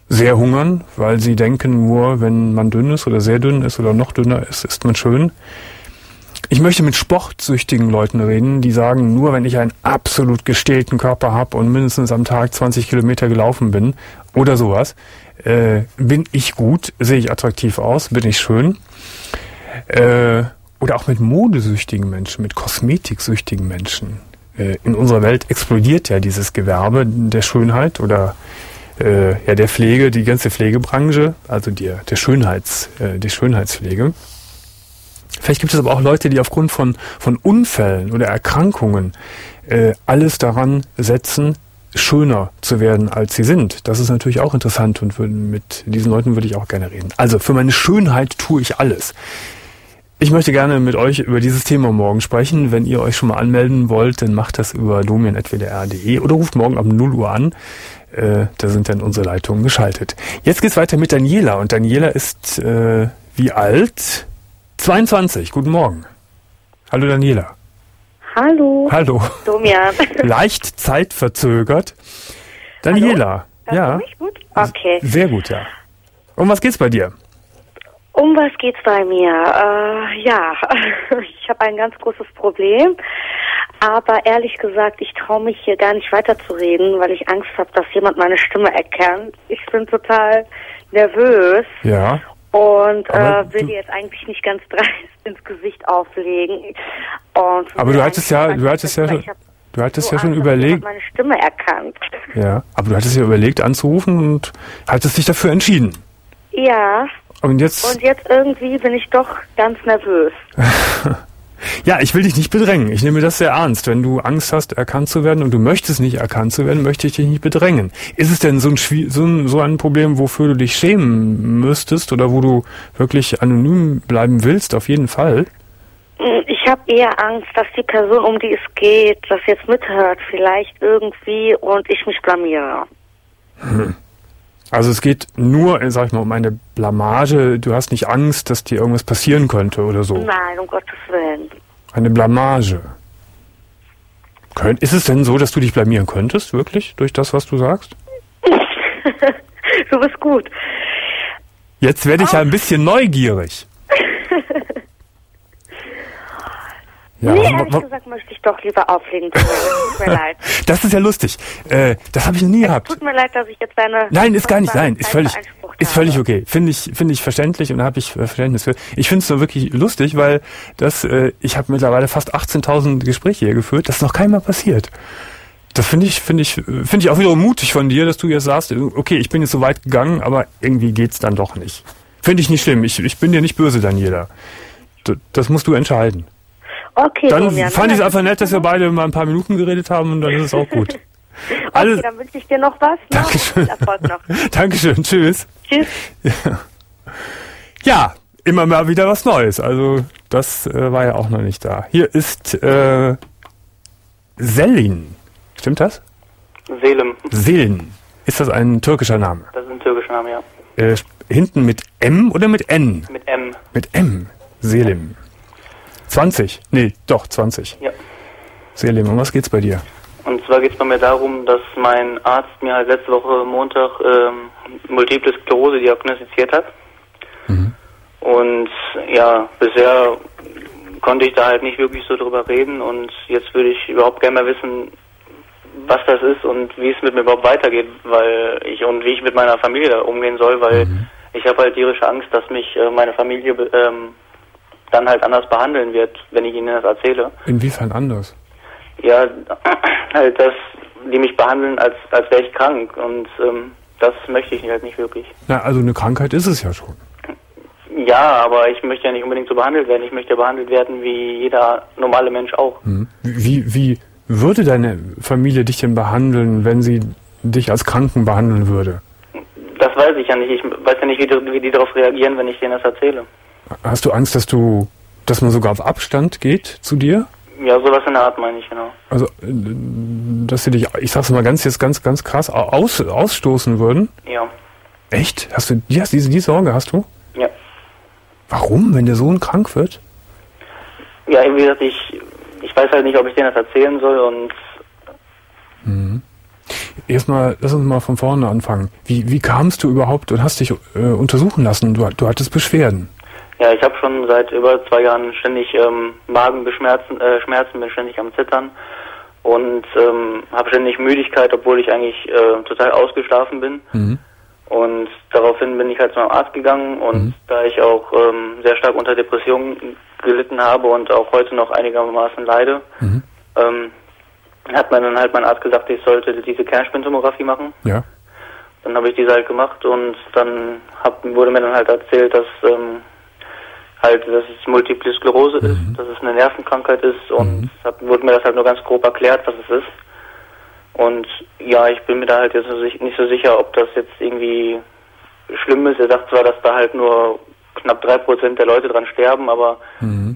Speaker 2: sehr hungern, weil sie denken, nur wenn man dünn ist oder sehr dünn ist oder noch dünner ist, ist man schön. Ich möchte mit sportsüchtigen Leuten reden, die sagen, nur wenn ich einen absolut gestählten Körper habe und mindestens am Tag zwanzig Kilometer gelaufen bin oder sowas, äh, bin ich gut, sehe ich attraktiv aus, bin ich schön. Äh, oder auch mit modesüchtigen Menschen, mit kosmetiksüchtigen Menschen. Äh, in unserer Welt explodiert ja dieses Gewerbe der Schönheit oder äh, ja der Pflege, die ganze Pflegebranche, also die, der Schönheits, äh, die Schönheitspflege. Vielleicht gibt es aber auch Leute, die aufgrund von, von Unfällen oder Erkrankungen äh, alles daran setzen, schöner zu werden, als sie sind. Das ist natürlich auch interessant und mit diesen Leuten würde ich auch gerne reden. Also für meine Schönheit tue ich alles. Ich möchte gerne mit euch über dieses Thema morgen sprechen. Wenn ihr euch schon mal anmelden wollt, dann macht das über domian at w d r punkt d e oder ruft morgen um null Uhr an. Äh, da sind dann unsere Leitungen geschaltet. Jetzt geht's weiter mit Daniela. Und Daniela ist äh, wie alt? zweiundzwanzig. Guten Morgen. Hallo Daniela.
Speaker 5: Hallo.
Speaker 2: Hallo.
Speaker 5: Domian.
Speaker 2: Leicht zeitverzögert. Daniela.
Speaker 5: Hallo?
Speaker 2: Ja.
Speaker 5: Du mich gut? Okay.
Speaker 2: Sehr gut, ja. Um was geht's bei dir?
Speaker 5: Um was geht's bei mir? Äh, ja, ich habe ein ganz großes Problem. Aber ehrlich gesagt, ich traue mich hier gar nicht weiterzureden, weil ich Angst habe, dass jemand meine Stimme erkennt. Ich bin total nervös.
Speaker 2: Ja.
Speaker 5: Und äh, will
Speaker 2: du,
Speaker 5: dir jetzt eigentlich nicht ganz dreist ins Gesicht auflegen. Und
Speaker 2: aber du hattest ja, du hattest ja schon, du hattest so ja schon überlegt.
Speaker 5: Meine Stimme erkannt.
Speaker 2: Ja, aber du hattest ja überlegt anzurufen und hattest dich dafür entschieden.
Speaker 5: Ja.
Speaker 2: Und jetzt?
Speaker 5: Und jetzt irgendwie bin ich doch ganz nervös.
Speaker 2: Ja, ich will dich nicht bedrängen. Ich nehme das sehr ernst. Wenn du Angst hast, erkannt zu werden und du möchtest nicht erkannt zu werden, möchte ich dich nicht bedrängen. Ist es denn so ein, so ein, so ein Problem, wofür du dich schämen müsstest oder wo du wirklich anonym bleiben willst? Auf jeden Fall.
Speaker 5: Ich habe eher Angst, dass die Person, um die es geht, das jetzt mithört vielleicht irgendwie und ich mich blamiere.
Speaker 2: Hm. Also es geht nur, sag ich mal, um eine Blamage. Du hast nicht Angst, dass dir irgendwas passieren könnte oder so.
Speaker 5: Nein, um Gottes Willen.
Speaker 2: Eine Blamage. Könnt, ist es denn so, dass du dich blamieren könntest, wirklich, durch das, was du sagst?
Speaker 5: Du bist gut.
Speaker 2: Jetzt werde ich oh. ja ein bisschen neugierig. Ja,
Speaker 5: nee, ehrlich w- gesagt möchte ich doch lieber auflegen. Tut mir leid.
Speaker 2: Das ist ja lustig. Äh, das habe ich noch nie
Speaker 5: es
Speaker 2: gehabt.
Speaker 5: Tut mir leid, dass ich jetzt deine...
Speaker 2: Nein, ist gar nicht. Nein, ist völlig, ist völlig okay. Finde ich, finde ich verständlich und da habe ich Verständnis für. Ich finde es nur wirklich lustig, weil das, äh, ich habe mittlerweile fast achtzehntausend Gespräche hier geführt. Das ist noch keinmal passiert. Das finde ich, finde ich, finde ich auch wiederum mutig von dir, dass du jetzt sagst, okay, ich bin jetzt so weit gegangen, aber irgendwie geht's dann doch nicht. Finde ich nicht schlimm. Ich, ich bin dir nicht böse, Daniela. Das, das musst du entscheiden.
Speaker 5: Okay,
Speaker 2: dann
Speaker 5: Domian,
Speaker 2: fand ich es einfach nett, dass wir beide mal ein paar Minuten geredet haben und dann ist es auch gut.
Speaker 5: Okay,
Speaker 2: Alles,
Speaker 5: dann wünsche ich dir noch was. Ne?
Speaker 2: Dankeschön.
Speaker 5: Viel Erfolg noch.
Speaker 2: Dankeschön, tschüss.
Speaker 5: Tschüss.
Speaker 2: Ja. Ja, immer mal wieder was Neues. Also das äh, war ja auch noch nicht da. Hier ist äh, Selin. Stimmt das?
Speaker 6: Selim.
Speaker 2: Selin. Ist das ein türkischer Name?
Speaker 6: Das ist ein türkischer Name, ja.
Speaker 2: Äh, hinten mit M oder mit N?
Speaker 6: Mit M.
Speaker 2: Mit M. Selim. zwanzig? Nee, doch, zwanzig.
Speaker 6: Ja.
Speaker 2: Selim, um was geht's bei dir?
Speaker 6: Und zwar geht's bei mir darum, dass mein Arzt mir halt letzte Woche Montag ähm, Multiple Sklerose diagnostiziert hat. Mhm. Und ja, bisher konnte ich da halt nicht wirklich so drüber reden und jetzt würde ich überhaupt gerne mal wissen, was das ist und wie es mit mir überhaupt weitergeht, weil ich und wie ich mit meiner Familie da umgehen soll, weil mhm. ich habe halt tierische Angst, dass mich äh, meine Familie ähm, dann halt anders behandeln wird, wenn ich ihnen das erzähle.
Speaker 2: Inwiefern anders?
Speaker 6: Ja, halt, dass die mich behandeln, als als wäre ich krank und ähm, das möchte ich halt nicht wirklich.
Speaker 2: Na, also eine Krankheit ist es ja schon.
Speaker 6: Ja, aber ich möchte ja nicht unbedingt so behandelt werden. Ich möchte behandelt werden wie jeder normale Mensch auch.
Speaker 2: Hm. Wie, wie würde deine Familie dich denn behandeln, wenn sie dich als Kranken behandeln würde?
Speaker 6: Das weiß ich ja nicht. Ich weiß ja nicht, wie die, wie die darauf reagieren, wenn ich denen das erzähle.
Speaker 2: Hast du Angst, dass du, dass man sogar auf Abstand geht zu dir?
Speaker 6: Ja, sowas in der Art meine ich, genau.
Speaker 2: Also, dass sie dich, ich sag's mal ganz, jetzt ganz, ganz krass aus, ausstoßen würden?
Speaker 6: Ja.
Speaker 2: Echt? Hast du, die, diese, die Sorge hast du?
Speaker 6: Ja.
Speaker 2: Warum, wenn der Sohn krank wird?
Speaker 6: Ja, wie gesagt, ich, ich weiß halt nicht, ob ich denen das erzählen soll und...
Speaker 2: Mhm. erstmal, lass uns mal von vorne anfangen. Wie, wie kamst du überhaupt und hast dich äh, untersuchen lassen? Du, du hattest Beschwerden.
Speaker 6: Ja, ich habe schon seit über zwei Jahren ständig ähm, Magenbeschmerzen, äh, Schmerzen, bin ständig am Zittern und ähm, habe ständig Müdigkeit, obwohl ich eigentlich äh, total ausgeschlafen bin. Mhm. Und daraufhin bin ich halt zu meinem Arzt gegangen und mhm. da ich auch ähm, sehr stark unter Depressionen gelitten habe und auch heute noch einigermaßen leide, mhm. ähm, hat mir dann halt mein Arzt gesagt, ich sollte diese Kernspintomographie machen. Ja. Dann habe ich diese halt gemacht und dann hab, wurde mir dann halt erzählt, dass ähm, halt, dass es Multiple Sklerose mhm. ist, dass es eine Nervenkrankheit ist und mhm. hab, wurde mir das halt nur ganz grob erklärt, was es ist. Und ja, ich bin mir da halt jetzt nicht so sicher, ob das jetzt irgendwie schlimm ist. Er sagt zwar, dass da halt nur knapp drei Prozent der Leute dran sterben, aber...
Speaker 2: Mhm.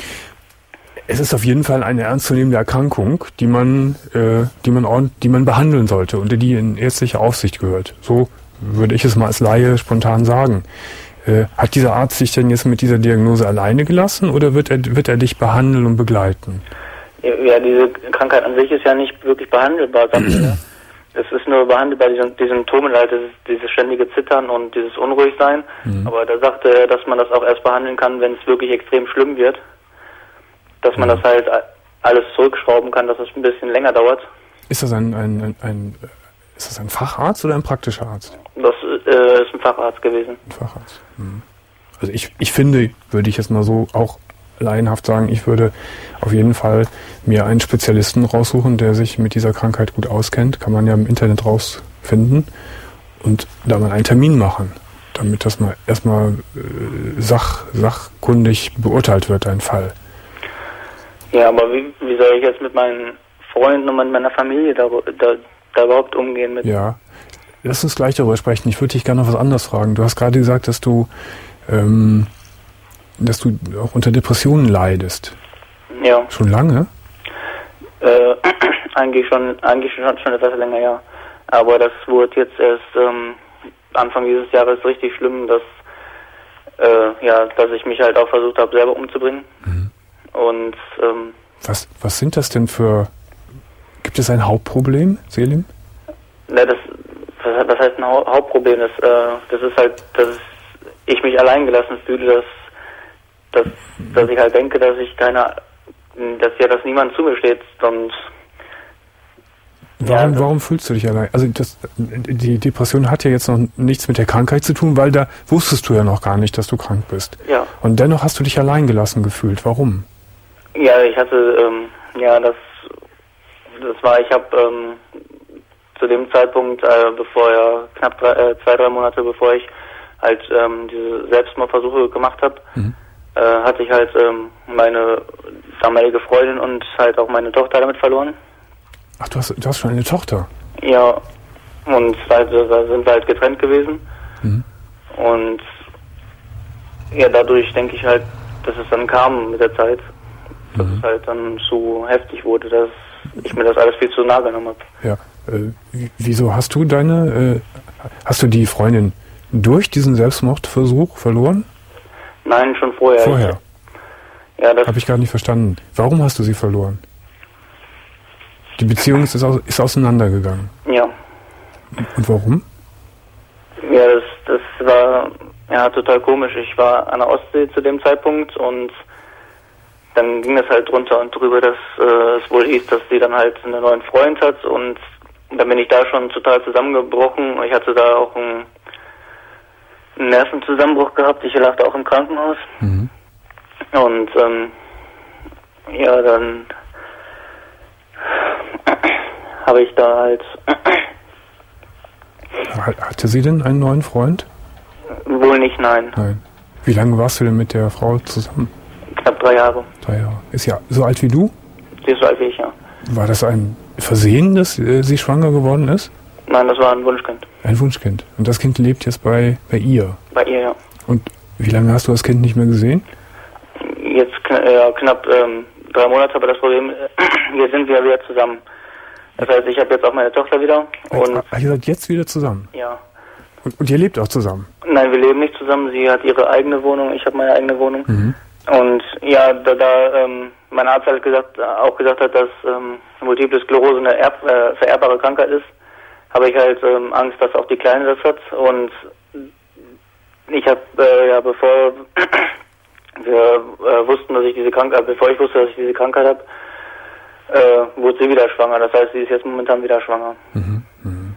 Speaker 2: Es ist auf jeden Fall eine ernstzunehmende Erkrankung, die man, äh, die man ordentlich, die man behandeln sollte und die in ärztliche Aufsicht gehört. So würde ich es mal als Laie spontan sagen. Äh, hat dieser Arzt dich denn jetzt mit dieser Diagnose alleine gelassen oder wird er, wird er dich behandeln und begleiten?
Speaker 6: Ja, diese Krankheit an sich ist ja nicht wirklich behandelbar, sagt er. Es ist nur behandelbar, die, die Symptome, halt dieses, dieses ständige Zittern und dieses Unruhigsein. Mhm. Aber da sagte er, dass man das auch erst behandeln kann, wenn es wirklich extrem schlimm wird. Dass man mhm. das halt alles zurückschrauben kann, dass es ein bisschen länger dauert.
Speaker 2: Ist das ein, ein, ein, ein, ist das ein Facharzt oder ein praktischer Arzt?
Speaker 6: Das äh, ist ein Facharzt gewesen.
Speaker 2: Ein Facharzt. Mhm. Also ich, ich finde, würde ich jetzt mal so auch laienhaft sagen, ich würde auf jeden Fall mir einen Spezialisten raussuchen, der sich mit dieser Krankheit gut auskennt. Kann man ja im Internet rausfinden und da mal einen Termin machen, damit das mal erstmal äh, sach, sachkundig beurteilt wird, ein Fall.
Speaker 6: Ja, aber wie, wie soll ich jetzt mit meinen Freunden und mit meiner Familie da, da, da überhaupt umgehen? Mit?
Speaker 2: Ja, lass uns gleich darüber sprechen. Ich würde dich gerne noch was anderes fragen. Du hast gerade gesagt, dass du ähm, dass du auch unter Depressionen leidest.
Speaker 6: Ja.
Speaker 2: Schon lange?
Speaker 6: Äh, eigentlich schon, eigentlich schon, schon etwas länger, ja. Aber das wurde jetzt erst ähm, Anfang dieses Jahres richtig schlimm, dass äh, ja, dass ich mich halt auch versucht habe, selber umzubringen. Mhm. Und ähm,
Speaker 2: was, was sind das denn für? Gibt es ein Hauptproblem, Selim?
Speaker 6: Ne, das, was, was heißt ein Hauptproblem? Das, äh, das ist halt, dass ich mich alleingelassen fühle, dass Dass, dass ich halt denke, dass ich keine, dass ja, dass niemand zu mir steht und
Speaker 2: warum,
Speaker 6: ja,
Speaker 2: warum fühlst du dich allein? Also das, die Depression hat ja jetzt noch nichts mit der Krankheit zu tun, weil da wusstest du ja noch gar nicht, dass du krank bist.
Speaker 6: Ja.
Speaker 2: Und dennoch hast du dich alleingelassen gefühlt. Warum?
Speaker 6: Ja, ich hatte, ähm, ja, das, das war, ich habe ähm, zu dem Zeitpunkt, äh, bevor ja knapp drei, äh, zwei, drei Monate bevor ich halt ähm, diese Selbstmordversuche gemacht habe. Mhm. hatte ich halt ähm, meine damalige Freundin und halt auch meine Tochter damit verloren.
Speaker 2: Ach, du hast, du hast schon eine Tochter?
Speaker 6: Ja, und halt, da sind wir halt getrennt gewesen. Mhm. Und ja, dadurch denke ich halt, dass es dann kam mit der Zeit, dass mhm. es halt dann zu heftig wurde, dass ich mir das alles viel zu nah genommen habe.
Speaker 2: Ja, äh, wieso hast du deine, äh, hast du die Freundin durch diesen Selbstmordversuch verloren?
Speaker 6: Nein, schon vorher.
Speaker 2: Vorher?
Speaker 6: Ich, ja, das
Speaker 2: habe ich gar nicht verstanden. Warum hast du sie verloren? Die Beziehung ist, ist auseinandergegangen.
Speaker 6: Ja.
Speaker 2: Und warum?
Speaker 6: Ja, das, das war ja total komisch. Ich war an der Ostsee zu dem Zeitpunkt und dann ging es halt drunter und drüber, dass äh, es wohl hieß, dass sie dann halt einen neuen Freund hat und dann bin ich da schon total zusammengebrochen. Ich hatte da auch einen einen Nervenzusammenbruch gehabt, ich lag da auch im Krankenhaus. Mhm. Und ähm, ja, dann habe ich da halt...
Speaker 2: Hatte sie denn einen neuen Freund?
Speaker 6: Wohl nicht, nein.
Speaker 2: Nein. Wie lange warst du denn mit der Frau zusammen?
Speaker 6: Knapp drei Jahre.
Speaker 2: Drei Jahre. Ist ja so alt wie du?
Speaker 6: Sie ist so alt wie ich, ja.
Speaker 2: War das ein Versehen, dass äh, sie schwanger geworden ist?
Speaker 6: Nein, das war ein Wunschkind.
Speaker 2: Ein Wunschkind. Und das Kind lebt jetzt bei, bei ihr?
Speaker 6: Bei ihr, ja.
Speaker 2: Und wie lange hast du das Kind nicht mehr gesehen?
Speaker 6: Jetzt ja, knapp ähm, drei Monate, aber das Problem, äh, jetzt sind wir wieder zusammen. Das heißt, ich habe jetzt auch meine Tochter wieder. Und
Speaker 2: Ach, ihr seid jetzt wieder zusammen?
Speaker 6: Ja.
Speaker 2: Und, und ihr lebt auch zusammen?
Speaker 6: Nein, wir leben nicht zusammen. Sie hat ihre eigene Wohnung, ich habe meine eigene Wohnung. Mhm. Und ja, da, da ähm, mein Arzt halt gesagt, auch gesagt hat, dass ähm, Multiple Sklerose eine erb, äh, vererbbare Krankheit ist, habe ich halt ähm, Angst, dass auch die Kleine das hat. Und ich habe, äh, ja, bevor wir äh, wussten, dass ich diese Krankheit, bevor ich wusste, dass ich diese Krankheit habe, äh, wurde sie wieder schwanger. Das heißt, sie ist jetzt momentan wieder schwanger.
Speaker 2: Mhm. Mhm.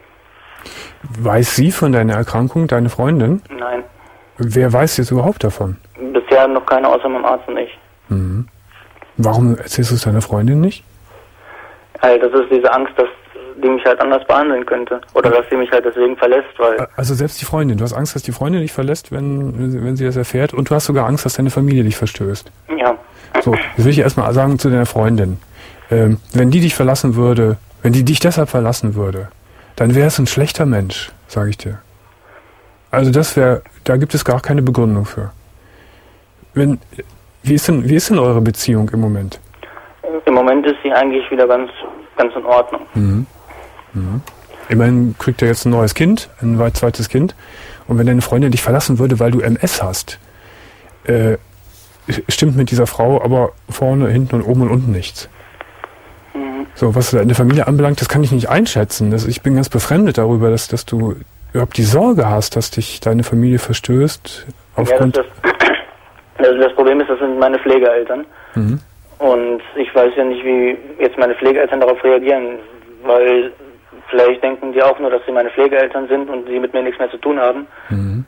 Speaker 2: Weiß sie von deiner Erkrankung, deine Freundin?
Speaker 6: Nein.
Speaker 2: Wer weiß jetzt überhaupt davon?
Speaker 6: Bisher noch keiner außer meinem Arzt und ich.
Speaker 2: Mhm. Warum erzählst du es deiner Freundin nicht?
Speaker 6: Halt, das ist diese Angst, dass die mich halt anders behandeln könnte. Oder dass sie mich halt deswegen verlässt, weil...
Speaker 2: Also selbst die Freundin. Du hast Angst, dass die Freundin dich verlässt, wenn, wenn sie das erfährt. Und du hast sogar Angst, dass deine Familie dich verstößt.
Speaker 6: Ja.
Speaker 2: So, jetzt will ich erstmal sagen zu deiner Freundin. Ähm, wenn die dich verlassen würde, wenn die dich deshalb verlassen würde, dann wäre es ein schlechter Mensch, sage ich dir. Also das wäre, da gibt es gar keine Begründung für. Wenn, wie ist denn, wie ist denn eure Beziehung im Moment?
Speaker 6: Im Moment ist sie eigentlich wieder ganz, ganz in Ordnung.
Speaker 2: Mhm. Mhm. Immerhin kriegt er jetzt ein neues Kind, ein weit zweites Kind. Und wenn deine Freundin dich verlassen würde, weil du M S hast, äh, stimmt mit dieser Frau aber vorne, hinten und oben und unten nichts.
Speaker 6: Mhm.
Speaker 2: So, was deine Familie anbelangt, das kann ich nicht einschätzen. Das, ich bin ganz befremdet darüber, dass, dass du überhaupt die Sorge hast, dass dich deine Familie verstößt. Aufgrund
Speaker 6: ja, das, das, also das Problem ist, das sind meine Pflegeeltern.
Speaker 2: Mhm.
Speaker 6: Und ich weiß ja nicht, wie jetzt meine Pflegeeltern darauf reagieren, weil vielleicht denken die auch nur, dass sie meine Pflegeeltern sind und sie mit mir nichts mehr zu tun haben.
Speaker 2: Mhm.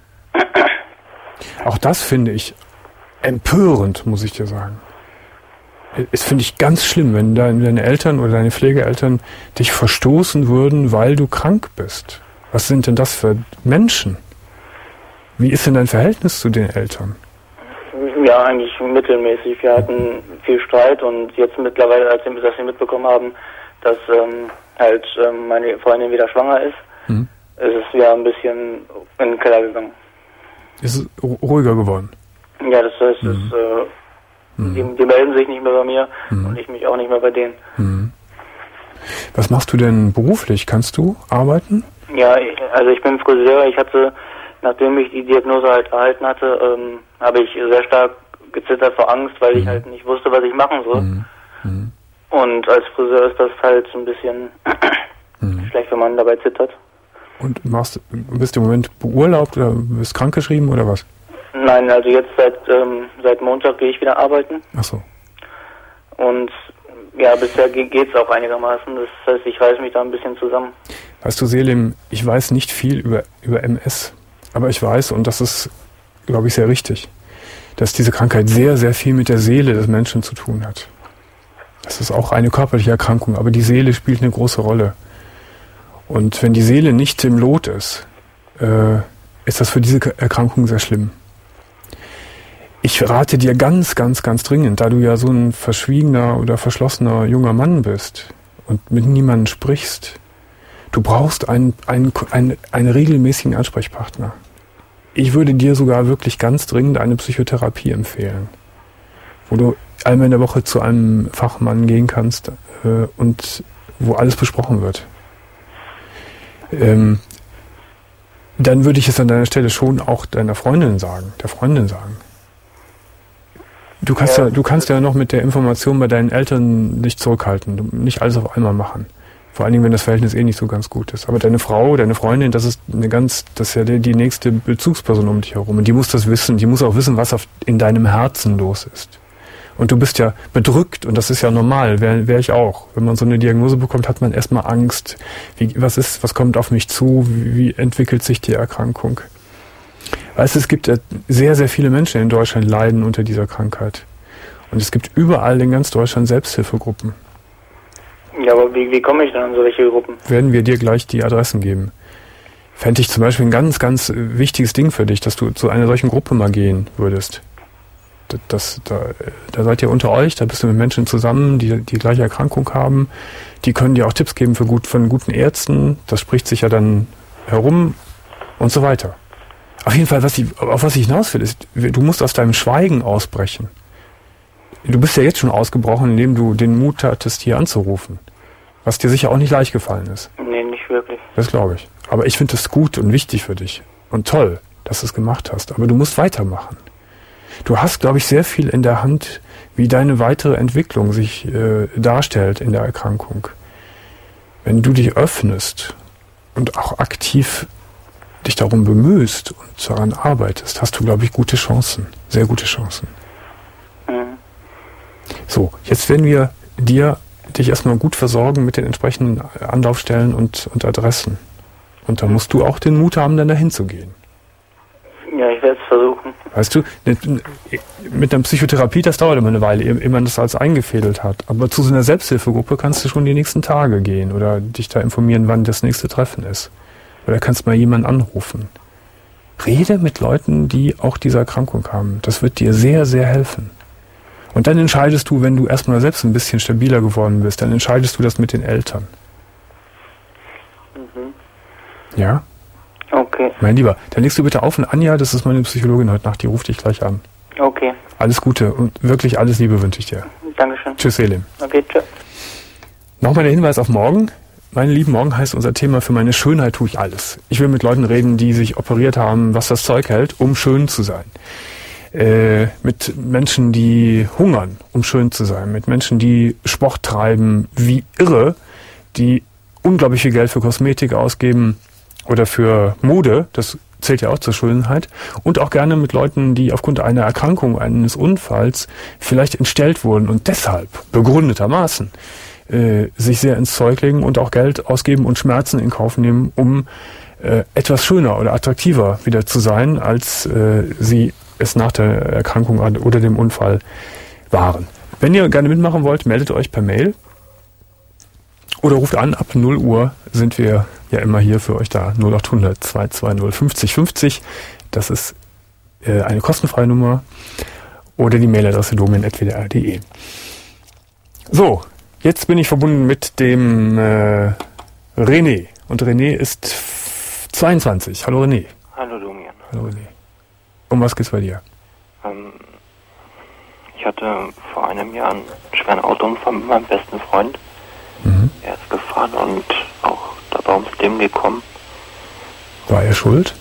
Speaker 2: Auch das finde ich empörend, muss ich dir sagen. Es finde ich ganz schlimm, wenn deine Eltern oder deine Pflegeeltern dich verstoßen würden, weil du krank bist. Was sind denn das für Menschen? Wie ist denn dein Verhältnis zu den Eltern?
Speaker 6: Ja, eigentlich mittelmäßig. Wir hatten viel Streit und jetzt mittlerweile, als wir das wir mitbekommen haben, dass ähm, halt ähm, meine Freundin wieder schwanger ist, mhm. ist es wieder ein bisschen in den Keller gegangen.
Speaker 2: Ist es ruhiger geworden?
Speaker 6: Ja, das heißt,
Speaker 2: mhm.
Speaker 6: es, äh,
Speaker 2: mhm.
Speaker 6: die, die melden sich nicht mehr bei mir
Speaker 2: mhm.
Speaker 6: und ich mich auch nicht mehr bei denen.
Speaker 2: Mhm. Was machst du denn beruflich? Kannst du arbeiten?
Speaker 6: Ja, ich, also ich bin Friseur. Ich hatte, nachdem ich die Diagnose halt erhalten hatte, ähm, habe ich sehr stark gezittert vor Angst, weil mhm. ich halt nicht wusste, was ich machen soll.
Speaker 2: Mhm. Mhm.
Speaker 6: Und als Friseur ist das halt so ein bisschen mhm. schlecht, wenn man dabei zittert.
Speaker 2: Und machst, bist du im Moment beurlaubt oder bist krankgeschrieben oder was?
Speaker 6: Nein, also jetzt seit ähm, seit Montag gehe ich wieder arbeiten.
Speaker 2: Ach so.
Speaker 6: Und ja, bisher ge- geht's auch einigermaßen. Das heißt, ich reiße mich da ein bisschen zusammen.
Speaker 2: Weißt du, Selim, ich weiß nicht viel über, über M S, aber ich weiß, und das ist, glaube ich, sehr richtig, dass diese Krankheit sehr, sehr viel mit der Seele des Menschen zu tun hat. Das ist auch eine körperliche Erkrankung, aber die Seele spielt eine große Rolle. Und wenn die Seele nicht im Lot ist, äh, ist das für diese Erkrankung sehr schlimm. Ich rate dir ganz, ganz, ganz dringend, da du ja so ein verschwiegener oder verschlossener junger Mann bist und mit niemandem sprichst, du brauchst einen, einen, einen, einen regelmäßigen Ansprechpartner. Ich würde dir sogar wirklich ganz dringend eine Psychotherapie empfehlen, wo du einmal in der Woche zu einem Fachmann gehen kannst äh, und wo alles besprochen wird. Ähm, dann würde ich es an deiner Stelle schon auch deiner Freundin sagen, der Freundin sagen. Du kannst ja, ja du kannst ja noch mit der Information bei deinen Eltern nicht zurückhalten, du, nicht alles auf einmal machen. Vor allen Dingen, wenn das Verhältnis eh nicht so ganz gut ist. Aber deine Frau, deine Freundin, das ist eine ganz, das ist ja die, die nächste Bezugsperson um dich herum. Und die muss das wissen. Die muss auch wissen, was auf, in deinem Herzen los ist. Und du bist ja bedrückt und das ist ja normal, wäre wär ich auch. Wenn man so eine Diagnose bekommt, hat man erstmal Angst. Wie, was ist, was kommt auf mich zu? Wie, wie entwickelt sich die Erkrankung? Weißt du, es gibt sehr, sehr viele Menschen in Deutschland leiden unter dieser Krankheit. Und es gibt überall in ganz Deutschland Selbsthilfegruppen.
Speaker 6: Ja, aber wie, wie komme ich dann an solche Gruppen?
Speaker 2: Werden wir dir gleich die Adressen geben. Fände ich zum Beispiel ein ganz, ganz wichtiges Ding für dich, dass du zu einer solchen Gruppe mal gehen würdest. Das, das, da, da seid ihr unter euch, da bist du mit Menschen zusammen, die die gleiche Erkrankung haben. Die können dir auch Tipps geben für gut, von guten Ärzten. Das spricht sich ja dann herum und so weiter. Auf jeden Fall, was ich, auf was ich hinaus will, ist, du musst aus deinem Schweigen ausbrechen. Du bist ja jetzt schon ausgebrochen, indem du den Mut hattest, hier anzurufen. Was dir sicher auch nicht leicht gefallen ist.
Speaker 6: Nee, nicht wirklich.
Speaker 2: Das glaube ich. Aber ich finde das gut und wichtig für dich. Und toll, dass du es gemacht hast. Aber du musst weitermachen. Du hast, glaube ich, sehr viel in der Hand, wie deine weitere Entwicklung sich äh, darstellt in der Erkrankung. Wenn du dich öffnest und auch aktiv dich darum bemühst und daran arbeitest, hast du, glaube ich, gute Chancen. Sehr gute Chancen.
Speaker 6: Mhm.
Speaker 2: So, jetzt werden wir dir dich erstmal gut versorgen mit den entsprechenden Anlaufstellen und, und Adressen. Und da musst du auch den Mut haben, dann dahin zu gehen.
Speaker 6: Ja, ich werde es versuchen.
Speaker 2: Weißt du, mit einer Psychotherapie, das dauert immer eine Weile, ehe man das alles eingefädelt hat. Aber zu so einer Selbsthilfegruppe kannst du schon die nächsten Tage gehen oder dich da informieren, wann das nächste Treffen ist. Oder kannst mal jemanden anrufen. Rede mit Leuten, die auch diese Erkrankung haben. Das wird dir sehr, sehr helfen. Und dann entscheidest du, wenn du erstmal selbst ein bisschen stabiler geworden bist, dann entscheidest du das mit den Eltern.
Speaker 6: Mhm.
Speaker 2: Ja?
Speaker 6: Okay.
Speaker 2: Mein Lieber, dann legst du bitte auf und Anja, das ist meine Psychologin heute Nacht, die ruft dich gleich an.
Speaker 6: Okay.
Speaker 2: Alles Gute und wirklich alles Liebe wünsche ich dir.
Speaker 6: Dankeschön.
Speaker 2: Tschüss, Selim.
Speaker 6: Okay, tschüss.
Speaker 2: Nochmal der Hinweis auf morgen. Meine Lieben, morgen heißt unser Thema, für meine Schönheit tue ich alles. Ich will mit Leuten reden, die sich operiert haben, was das Zeug hält, um schön zu sein. Äh, mit Menschen, die hungern, um schön zu sein. Mit Menschen, die Sport treiben wie irre, die unglaublich viel Geld für Kosmetik ausgeben oder für Mode, das zählt ja auch zur Schönheit. Und auch gerne mit Leuten, die aufgrund einer Erkrankung, eines Unfalls vielleicht entstellt wurden und deshalb begründetermaßen äh, sich sehr ins Zeug legen und auch Geld ausgeben und Schmerzen in Kauf nehmen, um äh, etwas schöner oder attraktiver wieder zu sein, als äh, sie es nach der Erkrankung oder dem Unfall waren. Wenn ihr gerne mitmachen wollt, meldet euch per Mail oder ruft an. Ab null Uhr sind wir ja immer hier für euch da. null acht hundert zwei zwei null fünfzig fünfzig. Das ist äh, eine kostenfreie Nummer. Oder die Mailadresse domin at w d r punkt d e. So, jetzt bin ich verbunden mit dem äh, René. Und René ist zweiundzwanzig. Hallo René.
Speaker 7: Hallo Domian.
Speaker 2: Hallo René. Um was geht's bei dir?
Speaker 7: Ähm, ich hatte vor einem Jahr einen schweren Autounfall mit meinem besten Freund.
Speaker 2: Mhm.
Speaker 7: Er ist gefahren und auch dabei ums Leben gekommen.
Speaker 2: War er schuld?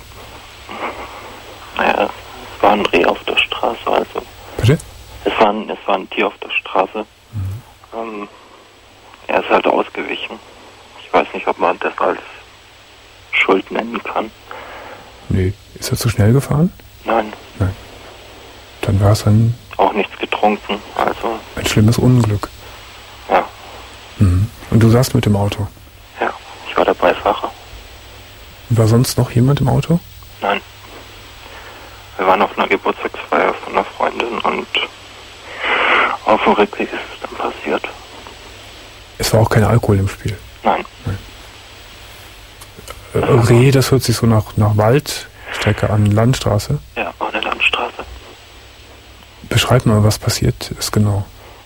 Speaker 7: Naja, es war ein Reh auf der Straße, also.
Speaker 2: Bitte?
Speaker 7: Es war ein, es war ein Tier auf der Straße. Mhm. Ähm, er ist halt ausgewichen. Ich weiß nicht, ob man das als Schuld nennen kann.
Speaker 2: Nee. Ist er zu schnell gefahren?
Speaker 7: Nein.
Speaker 2: Nein. Dann war es ein...
Speaker 7: Auch nichts getrunken, also...
Speaker 2: Ein schlimmes Unglück.
Speaker 7: Ja.
Speaker 2: Mhm. Und du saßt mit dem Auto?
Speaker 7: Ja, ich war der Beifahrer.
Speaker 2: War sonst noch jemand im Auto?
Speaker 7: Nein. Wir waren auf einer Geburtstagsfeier von einer Freundin und auf dem Rückweg ist es dann passiert.
Speaker 2: Es war auch kein Alkohol im Spiel?
Speaker 7: Nein.
Speaker 2: Nein. Äh, Reh, das hört sich so nach, nach Waldstrecke an, Landstraße?
Speaker 7: Ja, auch eine Landstraße.
Speaker 2: Beschreib mal, was passiert ist genau.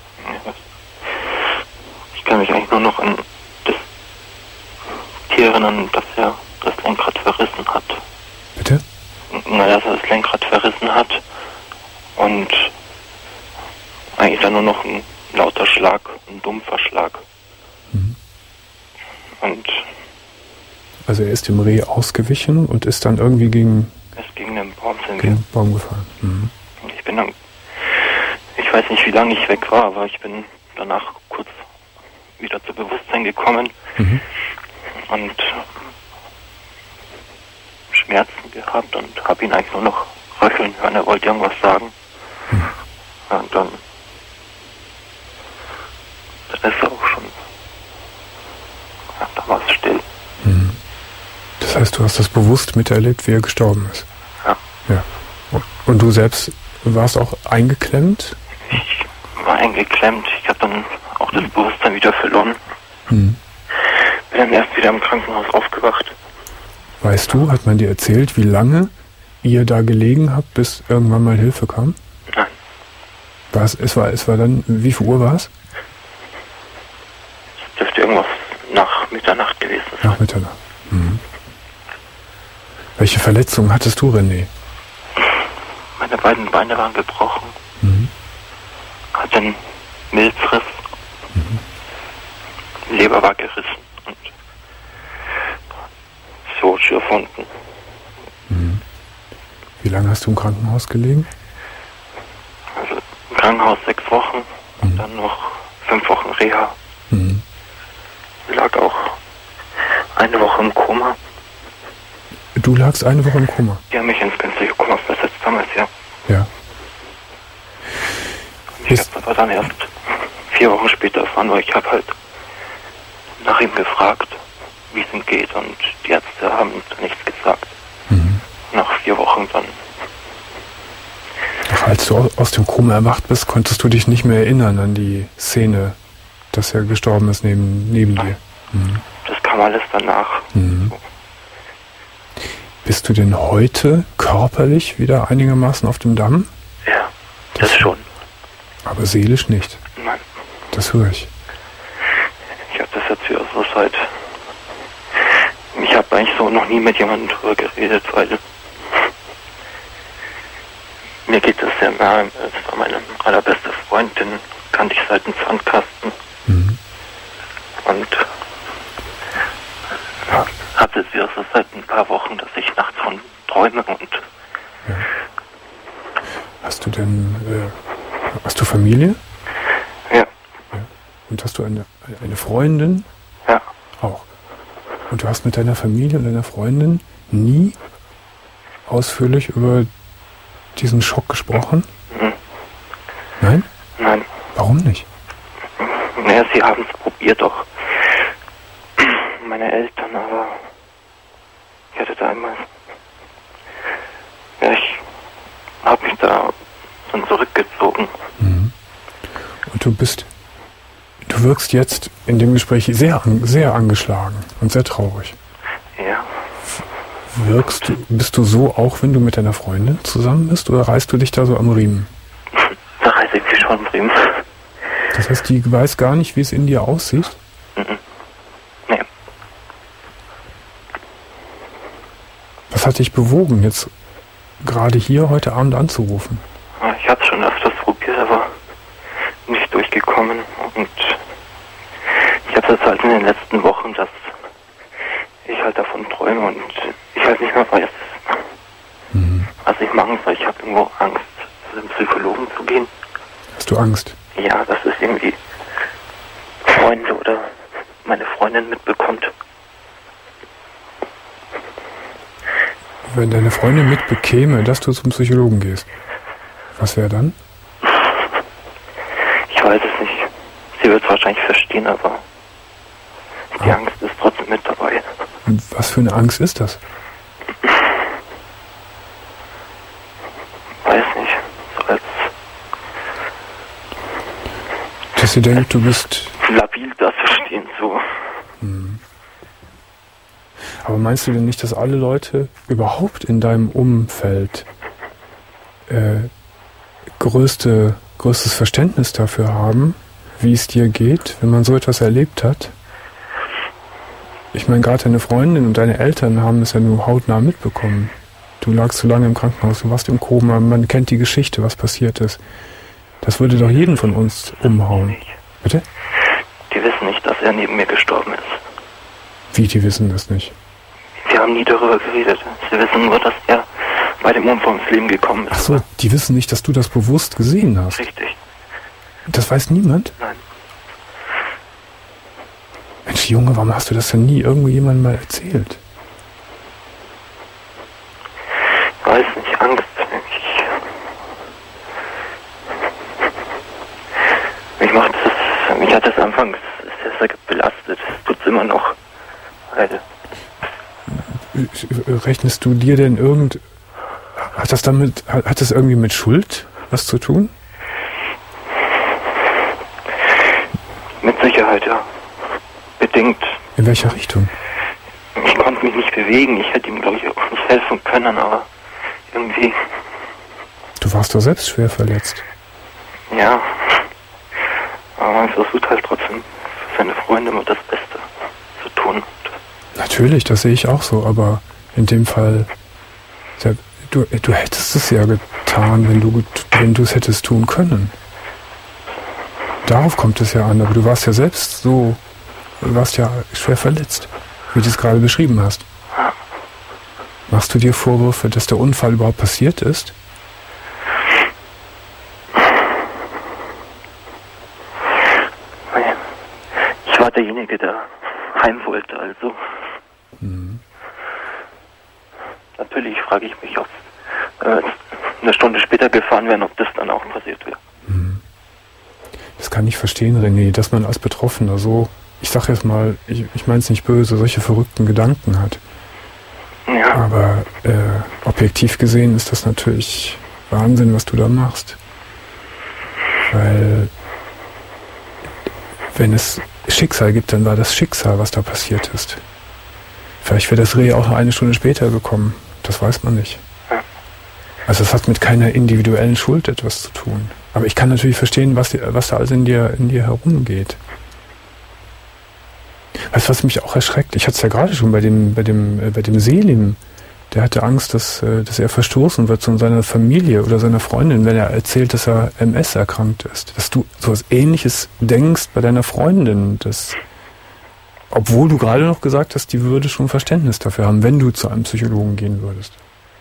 Speaker 7: Ich kann mich eigentlich nur noch an das Tier erinnern, dass er das Lenkrad verrissen hat.
Speaker 2: Bitte?
Speaker 7: Naja, dass er das Lenkrad verrissen hat und eigentlich dann nur noch ein lauter Schlag, ein dumpfer Schlag.
Speaker 2: Mhm.
Speaker 7: Und
Speaker 2: also er ist dem Reh ausgewichen und ist dann irgendwie gegen,
Speaker 7: ist gegen den Baum, sind
Speaker 2: gegen
Speaker 7: wir.
Speaker 2: den Baum gefahren. Mhm.
Speaker 7: Und ich bin dann, ich weiß nicht, wie lange ich weg war, aber ich bin danach kurz wieder zu Bewusstsein gekommen
Speaker 2: Mhm.
Speaker 7: und Schmerzen gehabt und habe ihn eigentlich nur noch röcheln hören. Er wollte irgendwas sagen.
Speaker 2: Mhm.
Speaker 7: Ja, und dann, dann ist er auch schon, ja, da war es still.
Speaker 2: Mhm. Das heißt, du hast das bewusst miterlebt, wie er gestorben ist?
Speaker 7: Ja.
Speaker 2: Ja. Und du selbst warst auch eingeklemmt?
Speaker 7: Ich war eingeklemmt. Ich habe dann auch das Bewusstsein wieder verloren.
Speaker 2: Mhm.
Speaker 7: Bin dann erst wieder im Krankenhaus aufgewacht.
Speaker 2: Weißt du, hat man dir erzählt, wie lange ihr da gelegen habt, bis irgendwann mal Hilfe kam?
Speaker 7: Nein.
Speaker 2: War es, es war, es war dann, wie viel Uhr war es?
Speaker 7: Es dürfte irgendwas nach Mitternacht gewesen sein.
Speaker 2: Nach Mitternacht. Mhm. Welche Verletzungen hattest du, René?
Speaker 7: Meine beiden Beine waren gebrochen.
Speaker 2: Mhm.
Speaker 7: Hatte einen Milzriss.
Speaker 2: Mhm.
Speaker 7: Die Leber war gerissen und so schürfwunden.
Speaker 2: Mhm. Wie lange hast du im Krankenhaus gelegen?
Speaker 7: Also im Krankenhaus sechs Wochen
Speaker 2: Mhm.
Speaker 7: und dann noch fünf Wochen Reha.
Speaker 2: Mhm.
Speaker 7: Lag auch eine Woche im Koma.
Speaker 2: Du lagst eine Woche im Koma?
Speaker 7: Die haben mich ins künstliche Koma versetzt damals, ja.
Speaker 2: Ja.
Speaker 7: Ich habe aber dann erst vier Wochen später erfahren, weil ich habe halt nach ihm gefragt, wie es ihm geht, und die Ärzte haben nichts gesagt.
Speaker 2: Mhm.
Speaker 7: Nach vier Wochen dann.
Speaker 2: Ach, als du aus dem Koma erwacht bist, konntest du dich nicht mehr erinnern an die Szene, dass er gestorben ist neben, neben dir? Mhm.
Speaker 7: Das kam alles danach.
Speaker 2: Mhm. Bist du denn heute körperlich wieder einigermaßen auf dem Damm?
Speaker 7: Ja, das, das schon.
Speaker 2: Aber seelisch nicht?
Speaker 7: Nein.
Speaker 2: Das höre ich.
Speaker 7: Ich habe das jetzt wieder so seit... Ich habe eigentlich so noch nie mit jemandem drüber geredet, weil... Mir geht das sehr nahe. Es war meine allerbeste Freundin, kannte ich seit dem Sandkasten.
Speaker 2: Mhm.
Speaker 7: Und... Ja. Habe das wieder so seit ein paar Wochen, dass ich nachts von träume und...
Speaker 2: Ja. Hast du denn... Äh, hast du Familie?
Speaker 7: Ja. Ja.
Speaker 2: Und hast du eine, eine Freundin?
Speaker 7: Ja.
Speaker 2: Auch. Und du hast mit deiner Familie und deiner Freundin nie ausführlich über diesen Schock gesprochen?
Speaker 7: Mhm.
Speaker 2: Nein?
Speaker 7: Nein.
Speaker 2: Warum nicht?
Speaker 7: Naja, sie haben es probiert doch. Meine Eltern, aber ich hatte da einmal... Ja, ich habe mich da dann zurückgezogen.
Speaker 2: Mhm. Und du bist... Du wirkst jetzt in dem Gespräch sehr, sehr angeschlagen und sehr traurig.
Speaker 7: Ja.
Speaker 2: Wirkst du, bist du so auch, wenn du mit deiner Freundin zusammen bist, oder reißt du dich da so am Riemen?
Speaker 7: Da reiße ich mich schon am Riemen.
Speaker 2: Das heißt, die weiß gar nicht, wie es in dir aussieht?
Speaker 7: Mhm. Nee.
Speaker 2: Was hat dich bewogen, jetzt gerade hier heute Abend anzurufen?
Speaker 7: Ich habe es schon öfters probiert, aber nicht durchgekommen. Und ich habe das halt in den letzten Wochen, dass ich halt davon träume und ich halt nicht mehr weiß,
Speaker 2: Mhm.
Speaker 7: was ich machen soll. Ich habe irgendwo Angst, zu dem Psychologen zu gehen.
Speaker 2: Hast du Angst?
Speaker 7: Ja, dass es irgendwie Freunde oder meine Freundin mitbekommt.
Speaker 2: Wenn deine Freundin mitbekäme, dass du zum Psychologen gehst, was wäre dann?
Speaker 7: Ich weiß es nicht. Sie wird es wahrscheinlich verstehen, aber die
Speaker 2: Ja.
Speaker 7: Angst ist trotzdem mit dabei.
Speaker 2: Und was für eine Angst ist das?
Speaker 7: Weiß nicht. So als
Speaker 2: Dass sie denkt, du bist...
Speaker 7: labil da zu stehen, so.
Speaker 2: Mhm. Aber meinst du denn nicht, dass alle Leute überhaupt in deinem Umfeld äh, größte, größtes Verständnis dafür haben, wie es dir geht, wenn man so etwas erlebt hat? Ich meine, gerade deine Freundin und deine Eltern haben es ja nur hautnah mitbekommen. Du lagst so lange im Krankenhaus, du warst im Koma, man kennt die Geschichte, was passiert ist. Das würde doch jeden von uns umhauen. Bitte?
Speaker 7: Die wissen nicht, dass er neben mir gestorben ist.
Speaker 2: Wie, die wissen das nicht?
Speaker 7: Sie haben nie darüber geredet. Sie wissen nur, dass er bei dem Unfall ums Leben gekommen ist.
Speaker 2: Ach so, die wissen nicht, dass du das bewusst gesehen hast.
Speaker 7: Richtig.
Speaker 2: Das weiß niemand?
Speaker 7: Nein.
Speaker 2: Mensch, Junge, warum hast du das denn nie irgendwo jemandem mal erzählt?
Speaker 7: Ich weiß nicht, Angst. Ich, mich macht das, mich hat das anfangs sehr, sehr belastet. Es tut es immer noch. Weil
Speaker 2: Rechnest du dir denn irgend... Hat das damit... Hat, hat das irgendwie mit Schuld was zu tun?
Speaker 7: mit Sicherheit, ja. Bedingt.
Speaker 2: In welcher Richtung?
Speaker 7: Ich konnte mich nicht bewegen. Ich hätte ihm, glaube ich, auch nicht helfen können, aber irgendwie...
Speaker 2: Du warst doch selbst schwer verletzt.
Speaker 7: Ja. Aber man versucht halt trotzdem für seine Freunde immer das Beste zu tun.
Speaker 2: Natürlich, das sehe ich auch so, aber in dem Fall... Du, du hättest es ja getan, wenn du wenn du es hättest tun können. Darauf kommt es ja an, aber du warst ja selbst so... Du warst ja schwer verletzt, wie du es gerade beschrieben hast. Machst du dir Vorwürfe, dass der Unfall überhaupt passiert ist?
Speaker 7: Ich war derjenige, der heim wollte, also natürlich frage ich mich, ob äh, eine Stunde später gefahren wären, ob das dann auch passiert wäre.
Speaker 2: Hm. Das kann ich verstehen, René, dass man als Betroffener so, ich sag jetzt mal, ich, ich meine es nicht böse, solche verrückten Gedanken hat.
Speaker 7: Ja.
Speaker 2: Aber äh, objektiv gesehen ist das natürlich Wahnsinn, was du da machst. Weil wenn es Schicksal gibt, dann war das Schicksal, was da passiert ist. Vielleicht wäre das Reh auch noch eine Stunde später gekommen. Das weiß man nicht.
Speaker 7: Ja.
Speaker 2: Also es hat mit keiner individuellen Schuld etwas zu tun. Aber ich kann natürlich verstehen, was, was da alles in dir, in dir herumgeht. Weißt du, was mich auch erschreckt? Ich hatte es ja gerade schon bei dem, bei dem, äh, bei dem Selim. Der hatte Angst, dass, äh, dass er verstoßen wird von seiner Familie oder seiner Freundin, wenn er erzählt, dass er M S erkrankt ist. Dass du so etwas Ähnliches denkst bei deiner Freundin, dass, obwohl du gerade noch gesagt hast, die würde schon Verständnis dafür haben, wenn du zu einem Psychologen gehen würdest.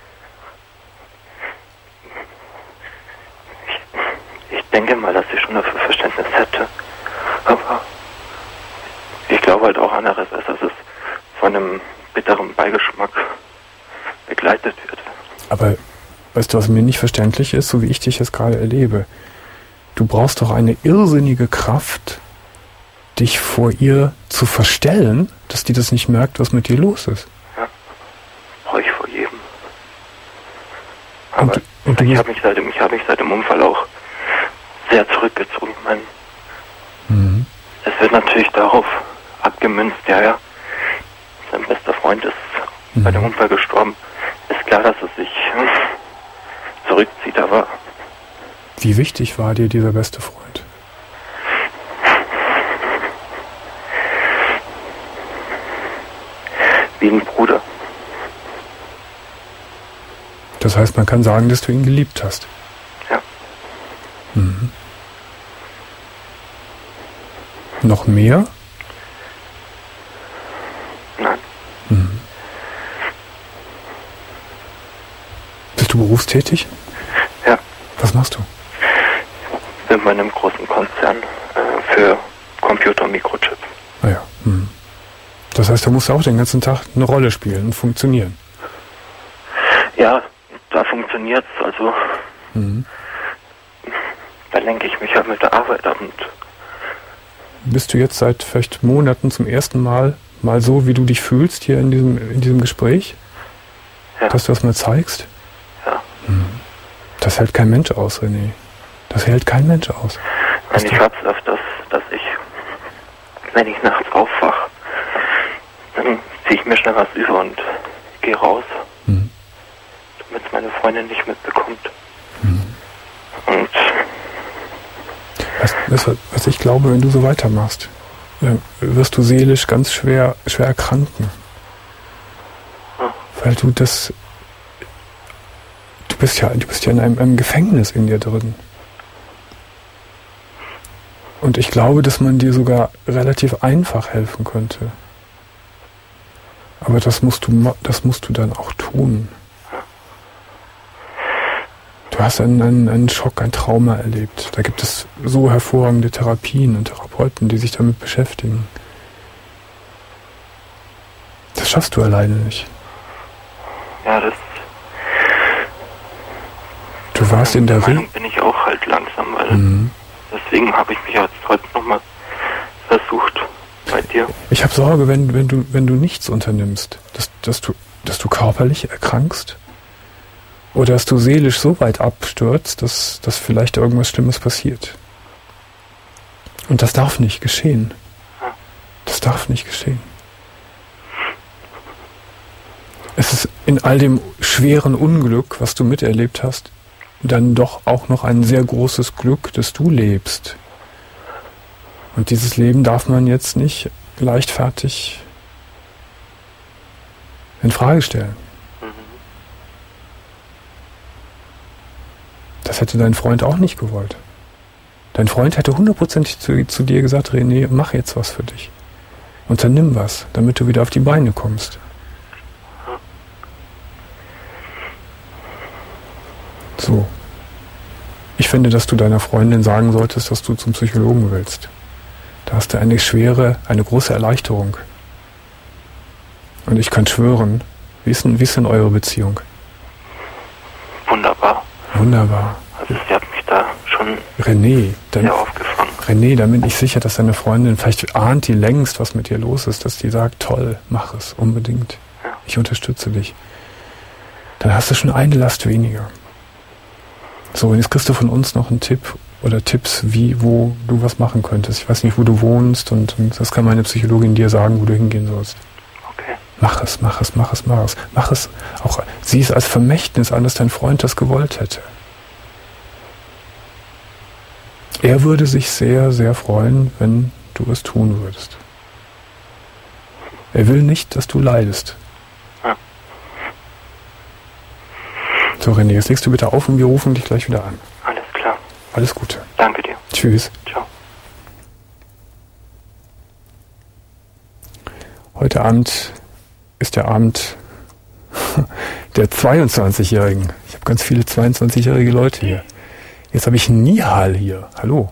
Speaker 7: Ich, ich denke mal, dass sie schon dafür Verständnis hätte. Aber ich glaube halt auch andererseits, dass es von einem bitteren Beigeschmack begleitet wird.
Speaker 2: Aber weißt du, was mir nicht verständlich ist, so wie ich dich jetzt gerade erlebe? Du brauchst doch eine irrsinnige Kraft, dich vor ihr zu verstellen, dass die das nicht merkt, was mit dir los ist.
Speaker 7: Ja, brauche ich vor jedem. Aber
Speaker 2: und, und du
Speaker 7: ich habe mich, seit dem- ich hab mich seit dem Unfall auch sehr zurückgezogen. Ich meine,
Speaker 2: Mhm.
Speaker 7: es wird natürlich darauf abgemünzt, ja, ja, sein bester Freund ist
Speaker 2: Mhm.
Speaker 7: bei dem Unfall gestorben. Ist klar, dass es sich hm, zurückzieht, aber
Speaker 2: Wie wichtig war dir dieser beste Freund?
Speaker 7: wie ein Bruder.
Speaker 2: Das heißt, man kann sagen, dass du ihn geliebt hast.
Speaker 7: Ja.
Speaker 2: Mhm. Noch mehr?
Speaker 7: Nein.
Speaker 2: Mhm. Bist du berufstätig?
Speaker 7: Ja.
Speaker 2: Was machst du?
Speaker 7: Bin bei einem großen Konzern äh, für Computer- und Mikrochips.
Speaker 2: Ah ja. Mhm. Das heißt, da musst du auch den ganzen Tag eine Rolle spielen und funktionieren.
Speaker 7: Ja, da funktioniert's. Also
Speaker 2: Mhm.
Speaker 7: da lenke ich mich halt mit der Arbeit ab und
Speaker 2: Bist du jetzt seit vielleicht Monaten zum ersten Mal mal so, wie du dich fühlst hier in diesem, in diesem Gespräch?
Speaker 7: ja,
Speaker 2: Dass du das mal zeigst?
Speaker 7: ja.
Speaker 2: Das hält kein Mensch aus, René. Das hält kein Mensch aus.
Speaker 7: Nein, ich hab's öfters, dass ich, wenn ich nachts aufwach, dann ziehe ich mir schnell was über und gehe raus,
Speaker 2: Mhm.
Speaker 7: damit es meine Freundin nicht mitbekommt.
Speaker 2: Mhm.
Speaker 7: Und
Speaker 2: Weißt, weißt du, was ich glaube, wenn du so weitermachst, dann wirst du seelisch ganz schwer, schwer erkranken.
Speaker 7: Ja.
Speaker 2: Weil du das, du bist ja, du bist ja in einem, einem Gefängnis in dir drin. Und ich glaube, dass man dir sogar relativ einfach helfen könnte. Aber das musst du, ma- das musst du dann auch tun. Du hast einen, einen, einen Schock, ein Trauma erlebt. Da gibt es so hervorragende Therapien und Therapeuten, die sich damit beschäftigen. Das schaffst du alleine nicht.
Speaker 7: ja, das
Speaker 2: Du warst in der Regel.
Speaker 7: Meinung bin ich auch halt langsam, weil
Speaker 2: Mhm.
Speaker 7: deswegen habe ich mich jetzt heute nochmal versucht bei dir.
Speaker 2: Ich habe Sorge, wenn, wenn, du, wenn du nichts unternimmst, dass, dass, du, dass du körperlich erkrankst oder dass du seelisch so weit abstürzt, dass, dass vielleicht irgendwas Schlimmes passiert. Und das darf nicht geschehen. Das darf nicht geschehen. Es ist in all dem schweren Unglück, was du miterlebt hast, dann doch auch noch ein sehr großes Glück, dass du lebst. Und dieses Leben darf man jetzt nicht leichtfertig in Frage stellen. Das hätte dein Freund auch nicht gewollt. Dein Freund hätte hundertprozentig zu, zu dir gesagt, René, mach jetzt was für dich. Unternimm was, damit du wieder auf die Beine kommst. So. Ich finde, dass du deiner Freundin sagen solltest, dass du zum Psychologen willst. Da hast du eine schwere, eine große Erleichterung. Und ich kann schwören, Wie ist denn, wie ist denn eure Beziehung?
Speaker 7: Wunderbar.
Speaker 2: Wunderbar.
Speaker 7: Also sie hat mich da schon
Speaker 2: René, dann,
Speaker 7: sehr aufgefangen.
Speaker 2: René, dann bin ich sicher, dass deine Freundin, vielleicht ahnt die längst, was mit dir los ist, dass die sagt, toll, mach es, unbedingt.
Speaker 7: Ja.
Speaker 2: Ich unterstütze dich. Dann hast du schon eine Last weniger. So, und jetzt kriegst du von uns noch einen Tipp oder Tipps, wie, wo du was machen könntest. Ich weiß nicht, wo du wohnst und, und das kann meine Psychologin dir sagen, wo du hingehen sollst.
Speaker 7: Okay.
Speaker 2: Mach es, mach es, mach es, mach es. Mach es auch, sieh es als Vermächtnis an, dass dein Freund das gewollt hätte. Er würde sich sehr, sehr freuen, wenn du es tun würdest. Er will nicht, dass du leidest.
Speaker 7: Ja.
Speaker 2: So, René, jetzt legst du bitte auf und wir rufen dich gleich wieder an.
Speaker 7: Alles klar.
Speaker 2: Alles Gute.
Speaker 7: Danke dir.
Speaker 2: Tschüss.
Speaker 7: Ciao.
Speaker 2: Heute Abend ist der Abend der zweiundzwanzigjährigen. Ich habe ganz viele zweiundzwanzigjährige Leute hier. Jetzt habe ich Nihal hier. Hallo.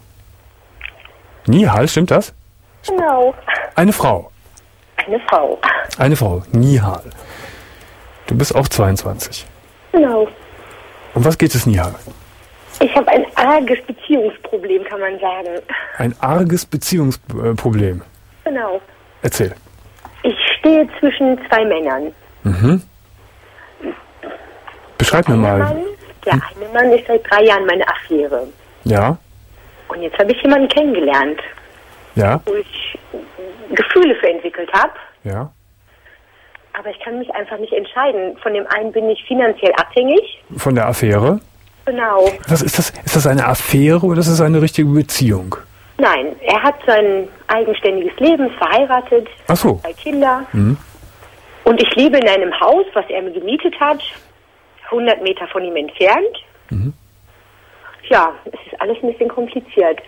Speaker 2: Nihal, stimmt das?
Speaker 8: Genau.
Speaker 2: Eine Frau.
Speaker 8: Eine Frau.
Speaker 2: Eine Frau. Nihal. Du bist auch zweiundzwanzig.
Speaker 8: Genau.
Speaker 2: Um was geht es, Nihal?
Speaker 8: Ich habe ein arges Beziehungsproblem, kann man sagen.
Speaker 2: Ein arges Beziehungsproblem.
Speaker 8: Genau.
Speaker 2: Erzähl.
Speaker 8: Ich stehe zwischen zwei Männern.
Speaker 2: Mhm. Beschreib mir mal.
Speaker 8: Mann, der eine Mann ist seit drei Jahren meine Affäre.
Speaker 2: Ja,
Speaker 8: Und jetzt habe ich jemanden kennengelernt,
Speaker 2: ja,
Speaker 8: wo ich Gefühle für entwickelt habe.
Speaker 2: ja.
Speaker 8: Aber ich kann mich einfach nicht entscheiden. Von dem einen bin ich finanziell abhängig.
Speaker 2: Von der Affäre.
Speaker 8: Genau.
Speaker 2: Was ist das? Ist das eine Affäre oder ist das eine richtige Beziehung?
Speaker 8: Nein, er hat sein eigenständiges Leben, ist verheiratet,
Speaker 2: Ach so.
Speaker 8: zwei Kinder.
Speaker 2: Mhm.
Speaker 8: Und ich lebe in einem Haus, was er mir gemietet hat, hundert Meter von ihm entfernt.
Speaker 2: Mhm.
Speaker 8: Ja, es ist alles ein bisschen kompliziert.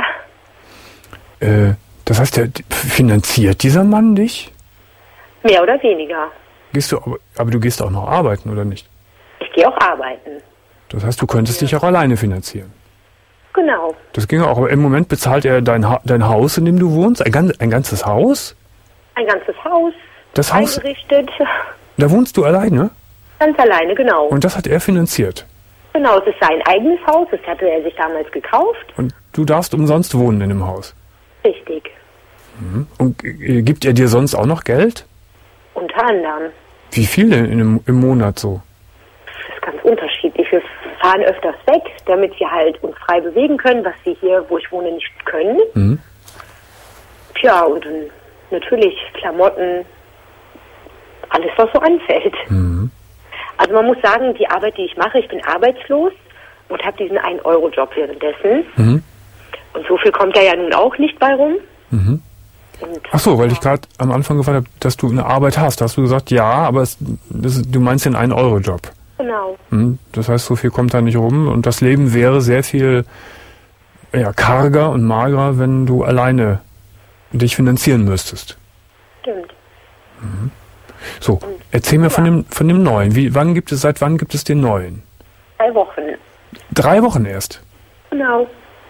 Speaker 2: Äh, das heißt, der finanziert dieser Mann dich?
Speaker 8: Mehr oder weniger.
Speaker 2: Gehst du, aber, aber du gehst auch noch arbeiten, oder nicht?
Speaker 8: Ich gehe auch arbeiten.
Speaker 2: Das heißt, du könntest dich auch alleine finanzieren.
Speaker 8: Genau.
Speaker 2: Das ginge auch, aber im Moment bezahlt er dein, ha dein Haus, in dem du wohnst? Ein, gan ein ganzes Haus?
Speaker 8: Ein ganzes Haus,
Speaker 2: Das Haus,
Speaker 8: eingerichtet.
Speaker 2: da wohnst du alleine?
Speaker 8: Ganz alleine, genau.
Speaker 2: Und das hat er finanziert?
Speaker 8: Genau, es ist sein eigenes Haus, das hatte er sich damals gekauft.
Speaker 2: Und du darfst umsonst wohnen in dem Haus?
Speaker 8: Richtig.
Speaker 2: Mhm. Und äh, gibt er dir sonst auch noch Geld?
Speaker 8: Unter anderem.
Speaker 2: Wie viel denn in einem, im Monat so?
Speaker 8: Das ist ganz unterschiedlich. Wir fahren öfters weg, damit wir halt uns frei bewegen können, was wir hier, wo ich wohne, nicht können.
Speaker 2: Mhm.
Speaker 8: Tja, und dann natürlich Klamotten, alles, was so anfällt.
Speaker 2: Mhm.
Speaker 8: Also man muss sagen, die Arbeit, die ich mache, ich bin arbeitslos und habe diesen ein Euro Job währenddessen.
Speaker 2: Mhm.
Speaker 8: Und so viel kommt da ja nun auch nicht bei rum.
Speaker 2: Mhm.
Speaker 8: Und,
Speaker 2: Ach so, weil ich gerade am Anfang gefragt habe, dass du eine Arbeit hast. Da hast du gesagt, ja, aber es, das, du meinst den ein Euro Job.
Speaker 8: Genau.
Speaker 2: Mhm. Das heißt, so viel kommt da nicht rum. Und das Leben wäre sehr viel ja, karger und magerer, wenn du alleine dich finanzieren müsstest.
Speaker 8: Stimmt.
Speaker 2: Mhm. So, erzähl mir von dem von dem Neuen. Wie, wann gibt es, seit wann gibt es den Neuen?
Speaker 8: Drei Wochen.
Speaker 2: Drei Wochen erst.
Speaker 8: Genau.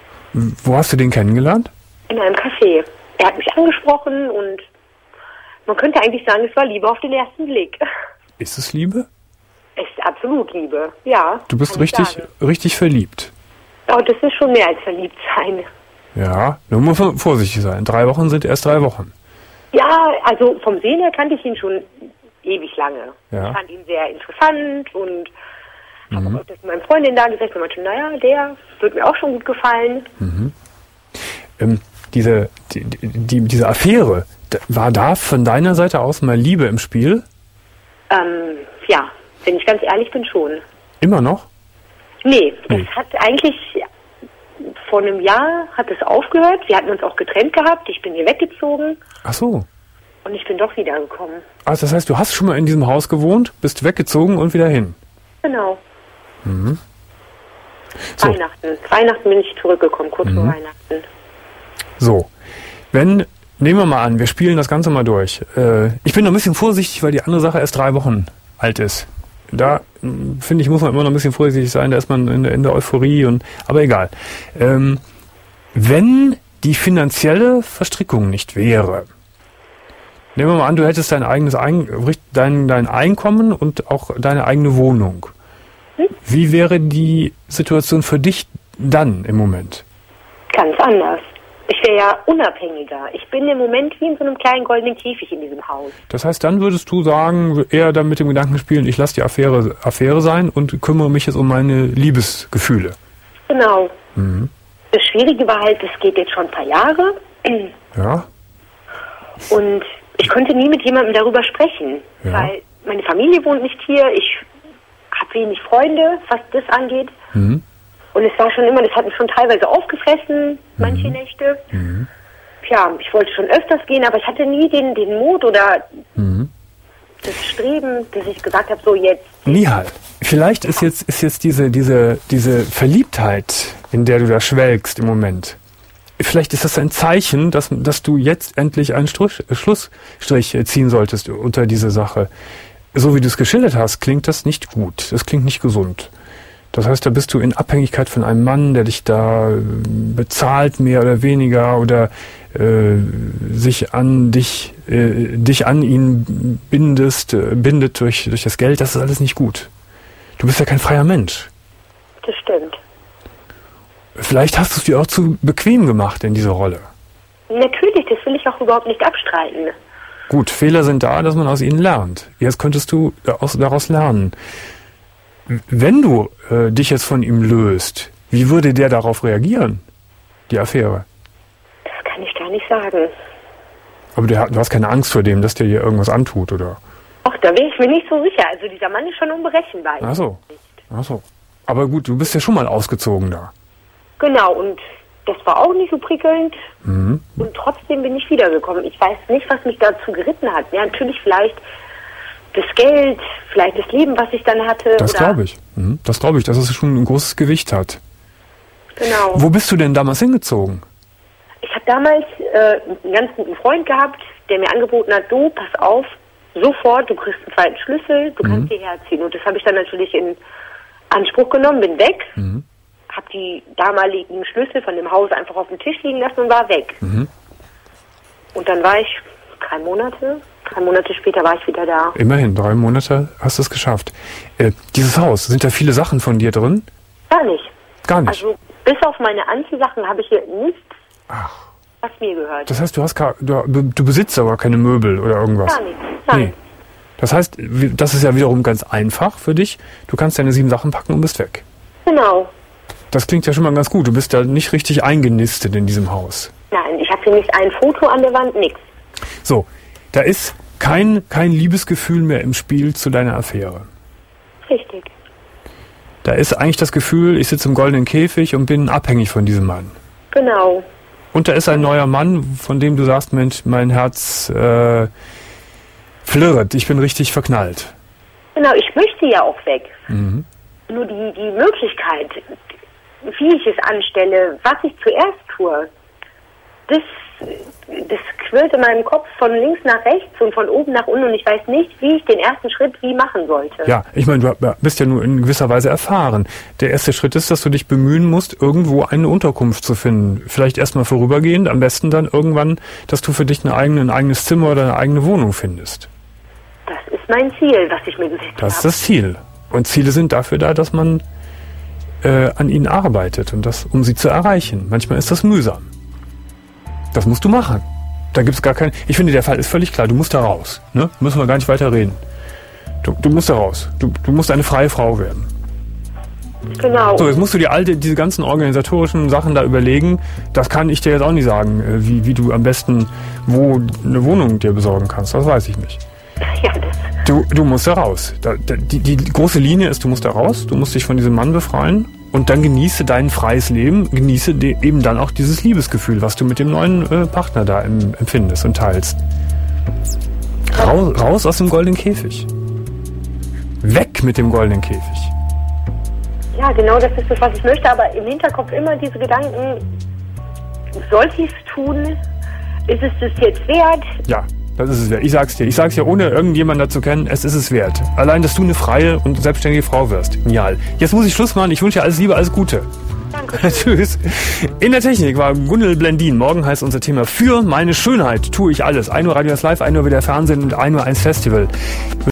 Speaker 2: Wo hast du den kennengelernt?
Speaker 8: In einem Café. Er hat mich angesprochen und man könnte eigentlich sagen, es war Liebe auf den ersten Blick.
Speaker 2: Ist es Liebe?
Speaker 8: Es ist absolut Liebe, ja.
Speaker 2: Du bist
Speaker 8: kann ich
Speaker 2: richtig,
Speaker 8: sagen.
Speaker 2: richtig verliebt.
Speaker 8: Oh, das ist schon mehr als verliebt sein.
Speaker 2: Ja, nur muss man vorsichtig sein. Drei Wochen sind erst drei Wochen.
Speaker 8: Ja, also vom Sehen her kannte ich ihn schon ewig lange.
Speaker 2: Ja.
Speaker 8: Ich fand ihn sehr interessant und
Speaker 2: Mhm.
Speaker 8: habe auch das mit meiner Freundin da gesagt und meinte, naja, der wird mir auch schon gut gefallen.
Speaker 2: Mhm. Ähm, diese, die, die, diese Affäre, da, war da von deiner Seite aus mal Liebe im Spiel?
Speaker 8: Ähm, ja, wenn ich ganz ehrlich bin, schon.
Speaker 2: Immer noch?
Speaker 8: Nee,
Speaker 2: Nee.
Speaker 8: es hat eigentlich, vor einem Jahr hat es aufgehört. Wir hatten uns auch getrennt gehabt. Ich bin hier weggezogen
Speaker 2: Ach so.
Speaker 8: und ich bin doch wiedergekommen.
Speaker 2: Also das heißt, du hast schon mal in diesem Haus gewohnt, bist weggezogen und wieder hin.
Speaker 8: Genau.
Speaker 2: Mhm. So.
Speaker 8: Weihnachten. Weihnachten bin ich zurückgekommen, kurz vor
Speaker 2: Mhm.
Speaker 8: Weihnachten.
Speaker 2: So, wenn, nehmen wir mal an, wir spielen das Ganze mal durch. Äh, ich bin noch ein bisschen vorsichtig, weil die andere Sache erst drei Wochen alt ist. Da, mh, finde ich, muss man immer noch ein bisschen vorsichtig sein, da ist man in der, in der Euphorie, und, aber egal. Ähm, wenn die finanzielle Verstrickung nicht wäre, Nehmen wir mal an, du hättest dein eigenes Ein- dein, dein Einkommen und auch deine eigene Wohnung. Hm? Wie wäre die Situation für dich dann im Moment?
Speaker 8: Ganz anders. Ich wäre ja unabhängiger. Ich bin im Moment wie in so einem kleinen goldenen Käfig in diesem Haus.
Speaker 2: Das heißt, dann würdest du sagen, eher dann mit dem Gedanken spielen, ich lasse die Affäre Affäre sein und kümmere mich jetzt um meine Liebesgefühle.
Speaker 8: Genau.
Speaker 2: Mhm.
Speaker 8: Das Schwierige war halt, das geht jetzt schon ein paar Jahre.
Speaker 2: Ja.
Speaker 8: Und ich konnte nie mit jemandem darüber sprechen,
Speaker 2: ja.
Speaker 8: weil meine Familie wohnt nicht hier. Ich habe wenig Freunde, was das angeht.
Speaker 2: Mhm.
Speaker 8: Und es war schon immer, das hat mich schon teilweise aufgefressen, manche
Speaker 2: mhm.
Speaker 8: Nächte.
Speaker 2: Mhm.
Speaker 8: Ja, ich wollte schon öfters gehen, aber ich hatte nie den, den Mut oder
Speaker 2: mhm.
Speaker 8: das Streben, dass ich gesagt habe, so jetzt.
Speaker 2: Nihal, vielleicht ist jetzt, ist jetzt diese, diese, diese Verliebtheit, in der du da schwelgst im Moment, vielleicht ist das ein Zeichen, dass, dass du jetzt endlich einen Struch, Schlussstrich ziehen solltest unter diese Sache. So wie du es geschildert hast, klingt das nicht gut. Das klingt nicht gesund. Das heißt, da bist du in Abhängigkeit von einem Mann, der dich da bezahlt, mehr oder weniger, oder äh, sich an dich, äh, dich an ihn bindest, äh, bindet durch, durch das Geld. Das ist alles nicht gut. Du bist ja kein freier Mensch.
Speaker 8: Das stimmt.
Speaker 2: Vielleicht hast du es dir auch zu bequem gemacht in dieser Rolle.
Speaker 8: Natürlich, das will ich auch überhaupt nicht abstreiten.
Speaker 2: Gut, Fehler sind da, dass man aus ihnen lernt. Jetzt könntest du daraus, daraus lernen. Wenn du äh, dich jetzt von ihm löst, wie würde der darauf reagieren, die Affäre?
Speaker 8: Das kann ich gar nicht sagen.
Speaker 2: Aber der, du hast keine Angst vor dem, dass der dir irgendwas antut, oder?
Speaker 8: Ach, da bin ich mir nicht so sicher. Also dieser Mann ist schon unberechenbar.
Speaker 2: Ach so. Ach so. Aber gut, du bist ja schon mal ausgezogen da.
Speaker 8: Genau, und das war auch nicht so prickelnd.
Speaker 2: Mhm.
Speaker 8: Und trotzdem bin ich wiedergekommen. Ich weiß nicht, was mich dazu geritten hat. Ja, natürlich vielleicht das Geld, vielleicht das Leben, was ich dann hatte.
Speaker 2: Das glaube ich. Mhm. Das glaube ich, dass es schon ein großes Gewicht hat.
Speaker 8: Genau.
Speaker 2: Wo bist du denn damals hingezogen?
Speaker 8: Ich habe damals äh, einen ganz guten Freund gehabt, der mir angeboten hat, du, pass auf, sofort, du kriegst einen zweiten Schlüssel, du kannst
Speaker 2: mhm.
Speaker 8: hierher ziehen. Und das habe ich dann natürlich in Anspruch genommen, bin weg,
Speaker 2: mhm.
Speaker 8: habe die damaligen Schlüssel von dem Haus einfach auf dem Tisch liegen lassen und war weg.
Speaker 2: Mhm.
Speaker 8: Und dann war ich drei Monate, drei Monate später war ich wieder da.
Speaker 2: Immerhin, drei Monate hast du es geschafft. Äh, dieses Haus, sind da viele Sachen von dir drin?
Speaker 8: Gar nicht.
Speaker 2: Gar nicht?
Speaker 8: Also bis auf meine Anziehsachen habe ich hier nichts,
Speaker 2: Ach.
Speaker 8: was mir gehört.
Speaker 2: Das heißt, du hast gar, du, du besitzt aber keine Möbel oder irgendwas?
Speaker 8: Gar nichts, nein.
Speaker 2: Nee. Das heißt, das ist ja wiederum ganz einfach für dich. Du kannst deine sieben Sachen packen und bist weg.
Speaker 8: Genau.
Speaker 2: Das klingt ja schon mal ganz gut. Du bist da nicht richtig eingenistet in diesem Haus.
Speaker 8: Nein, ich habe hier nicht ein Foto an der Wand, nichts.
Speaker 2: So, da ist kein, kein Liebesgefühl mehr im Spiel zu deiner Affäre.
Speaker 8: Richtig.
Speaker 2: Da ist eigentlich das Gefühl, ich sitze im goldenen Käfig und bin abhängig von diesem Mann.
Speaker 8: Genau.
Speaker 2: Und da ist ein neuer Mann, von dem du sagst, Mensch, mein Herz äh, flirrt, ich bin richtig verknallt.
Speaker 8: Genau, ich möchte ja auch weg.
Speaker 2: Mhm.
Speaker 8: Nur die, die Möglichkeit, wie ich es anstelle, was ich zuerst tue, das, das quirlt in meinem Kopf von links nach rechts und von oben nach unten und ich weiß nicht, wie ich den ersten Schritt wie machen sollte.
Speaker 2: Ja, ich meine, du bist ja nur in gewisser Weise erfahren. Der erste Schritt ist, dass du dich bemühen musst, irgendwo eine Unterkunft zu finden. Vielleicht erstmal vorübergehend, am besten dann irgendwann, dass du für dich eine eigene, ein eigenes Zimmer oder eine eigene Wohnung findest.
Speaker 8: Das ist mein Ziel, was ich mir gesetzt habe.
Speaker 2: Das ist das Ziel. Und Ziele sind dafür da, dass man äh, an ihnen arbeitet und das, um sie zu erreichen. Manchmal ist das mühsam. Das musst du machen. Da gibt's gar keinen. Ich finde, der Fall ist völlig klar. Du musst da raus. Ne? Müssen wir gar nicht weiter reden. Du, du musst da raus. Du, du musst eine freie Frau werden.
Speaker 8: Genau.
Speaker 2: So, jetzt musst du dir all die, diese ganzen organisatorischen Sachen da überlegen. Das kann ich dir jetzt auch nicht sagen, wie, wie du am besten wo eine Wohnung dir besorgen kannst. Das weiß ich nicht.
Speaker 8: Ja, das
Speaker 2: Du, du musst da raus. Da, da, die, die große Linie ist, du musst da raus. Du musst dich von diesem Mann befreien. Und dann genieße dein freies Leben. Genieße de, eben dann auch dieses Liebesgefühl, was du mit dem neuen äh, Partner da im, empfindest und teilst. Raus, raus aus dem goldenen Käfig. Weg mit dem goldenen Käfig.
Speaker 8: Ja, genau, das ist das, was ich möchte, aber im Hinterkopf immer diese Gedanken, sollte ich es tun? Ist es das jetzt wert?
Speaker 2: Ja, das ist es wert. Ich sag's dir. Ich sag's dir, ohne irgendjemanden dazu kennen, es ist es wert. Allein, dass du eine freie und selbstständige Frau wirst. Genial. Jetzt muss ich Schluss machen. Ich wünsche dir alles Liebe, alles Gute.
Speaker 8: Danke.
Speaker 2: Tschüss. In der Technik war Gundel Blendin. Morgen heißt unser Thema Für meine Schönheit tue ich alles. ein Uhr Radio eins Live, ein Uhr wieder Fernsehen und ein Uhr eins Festival.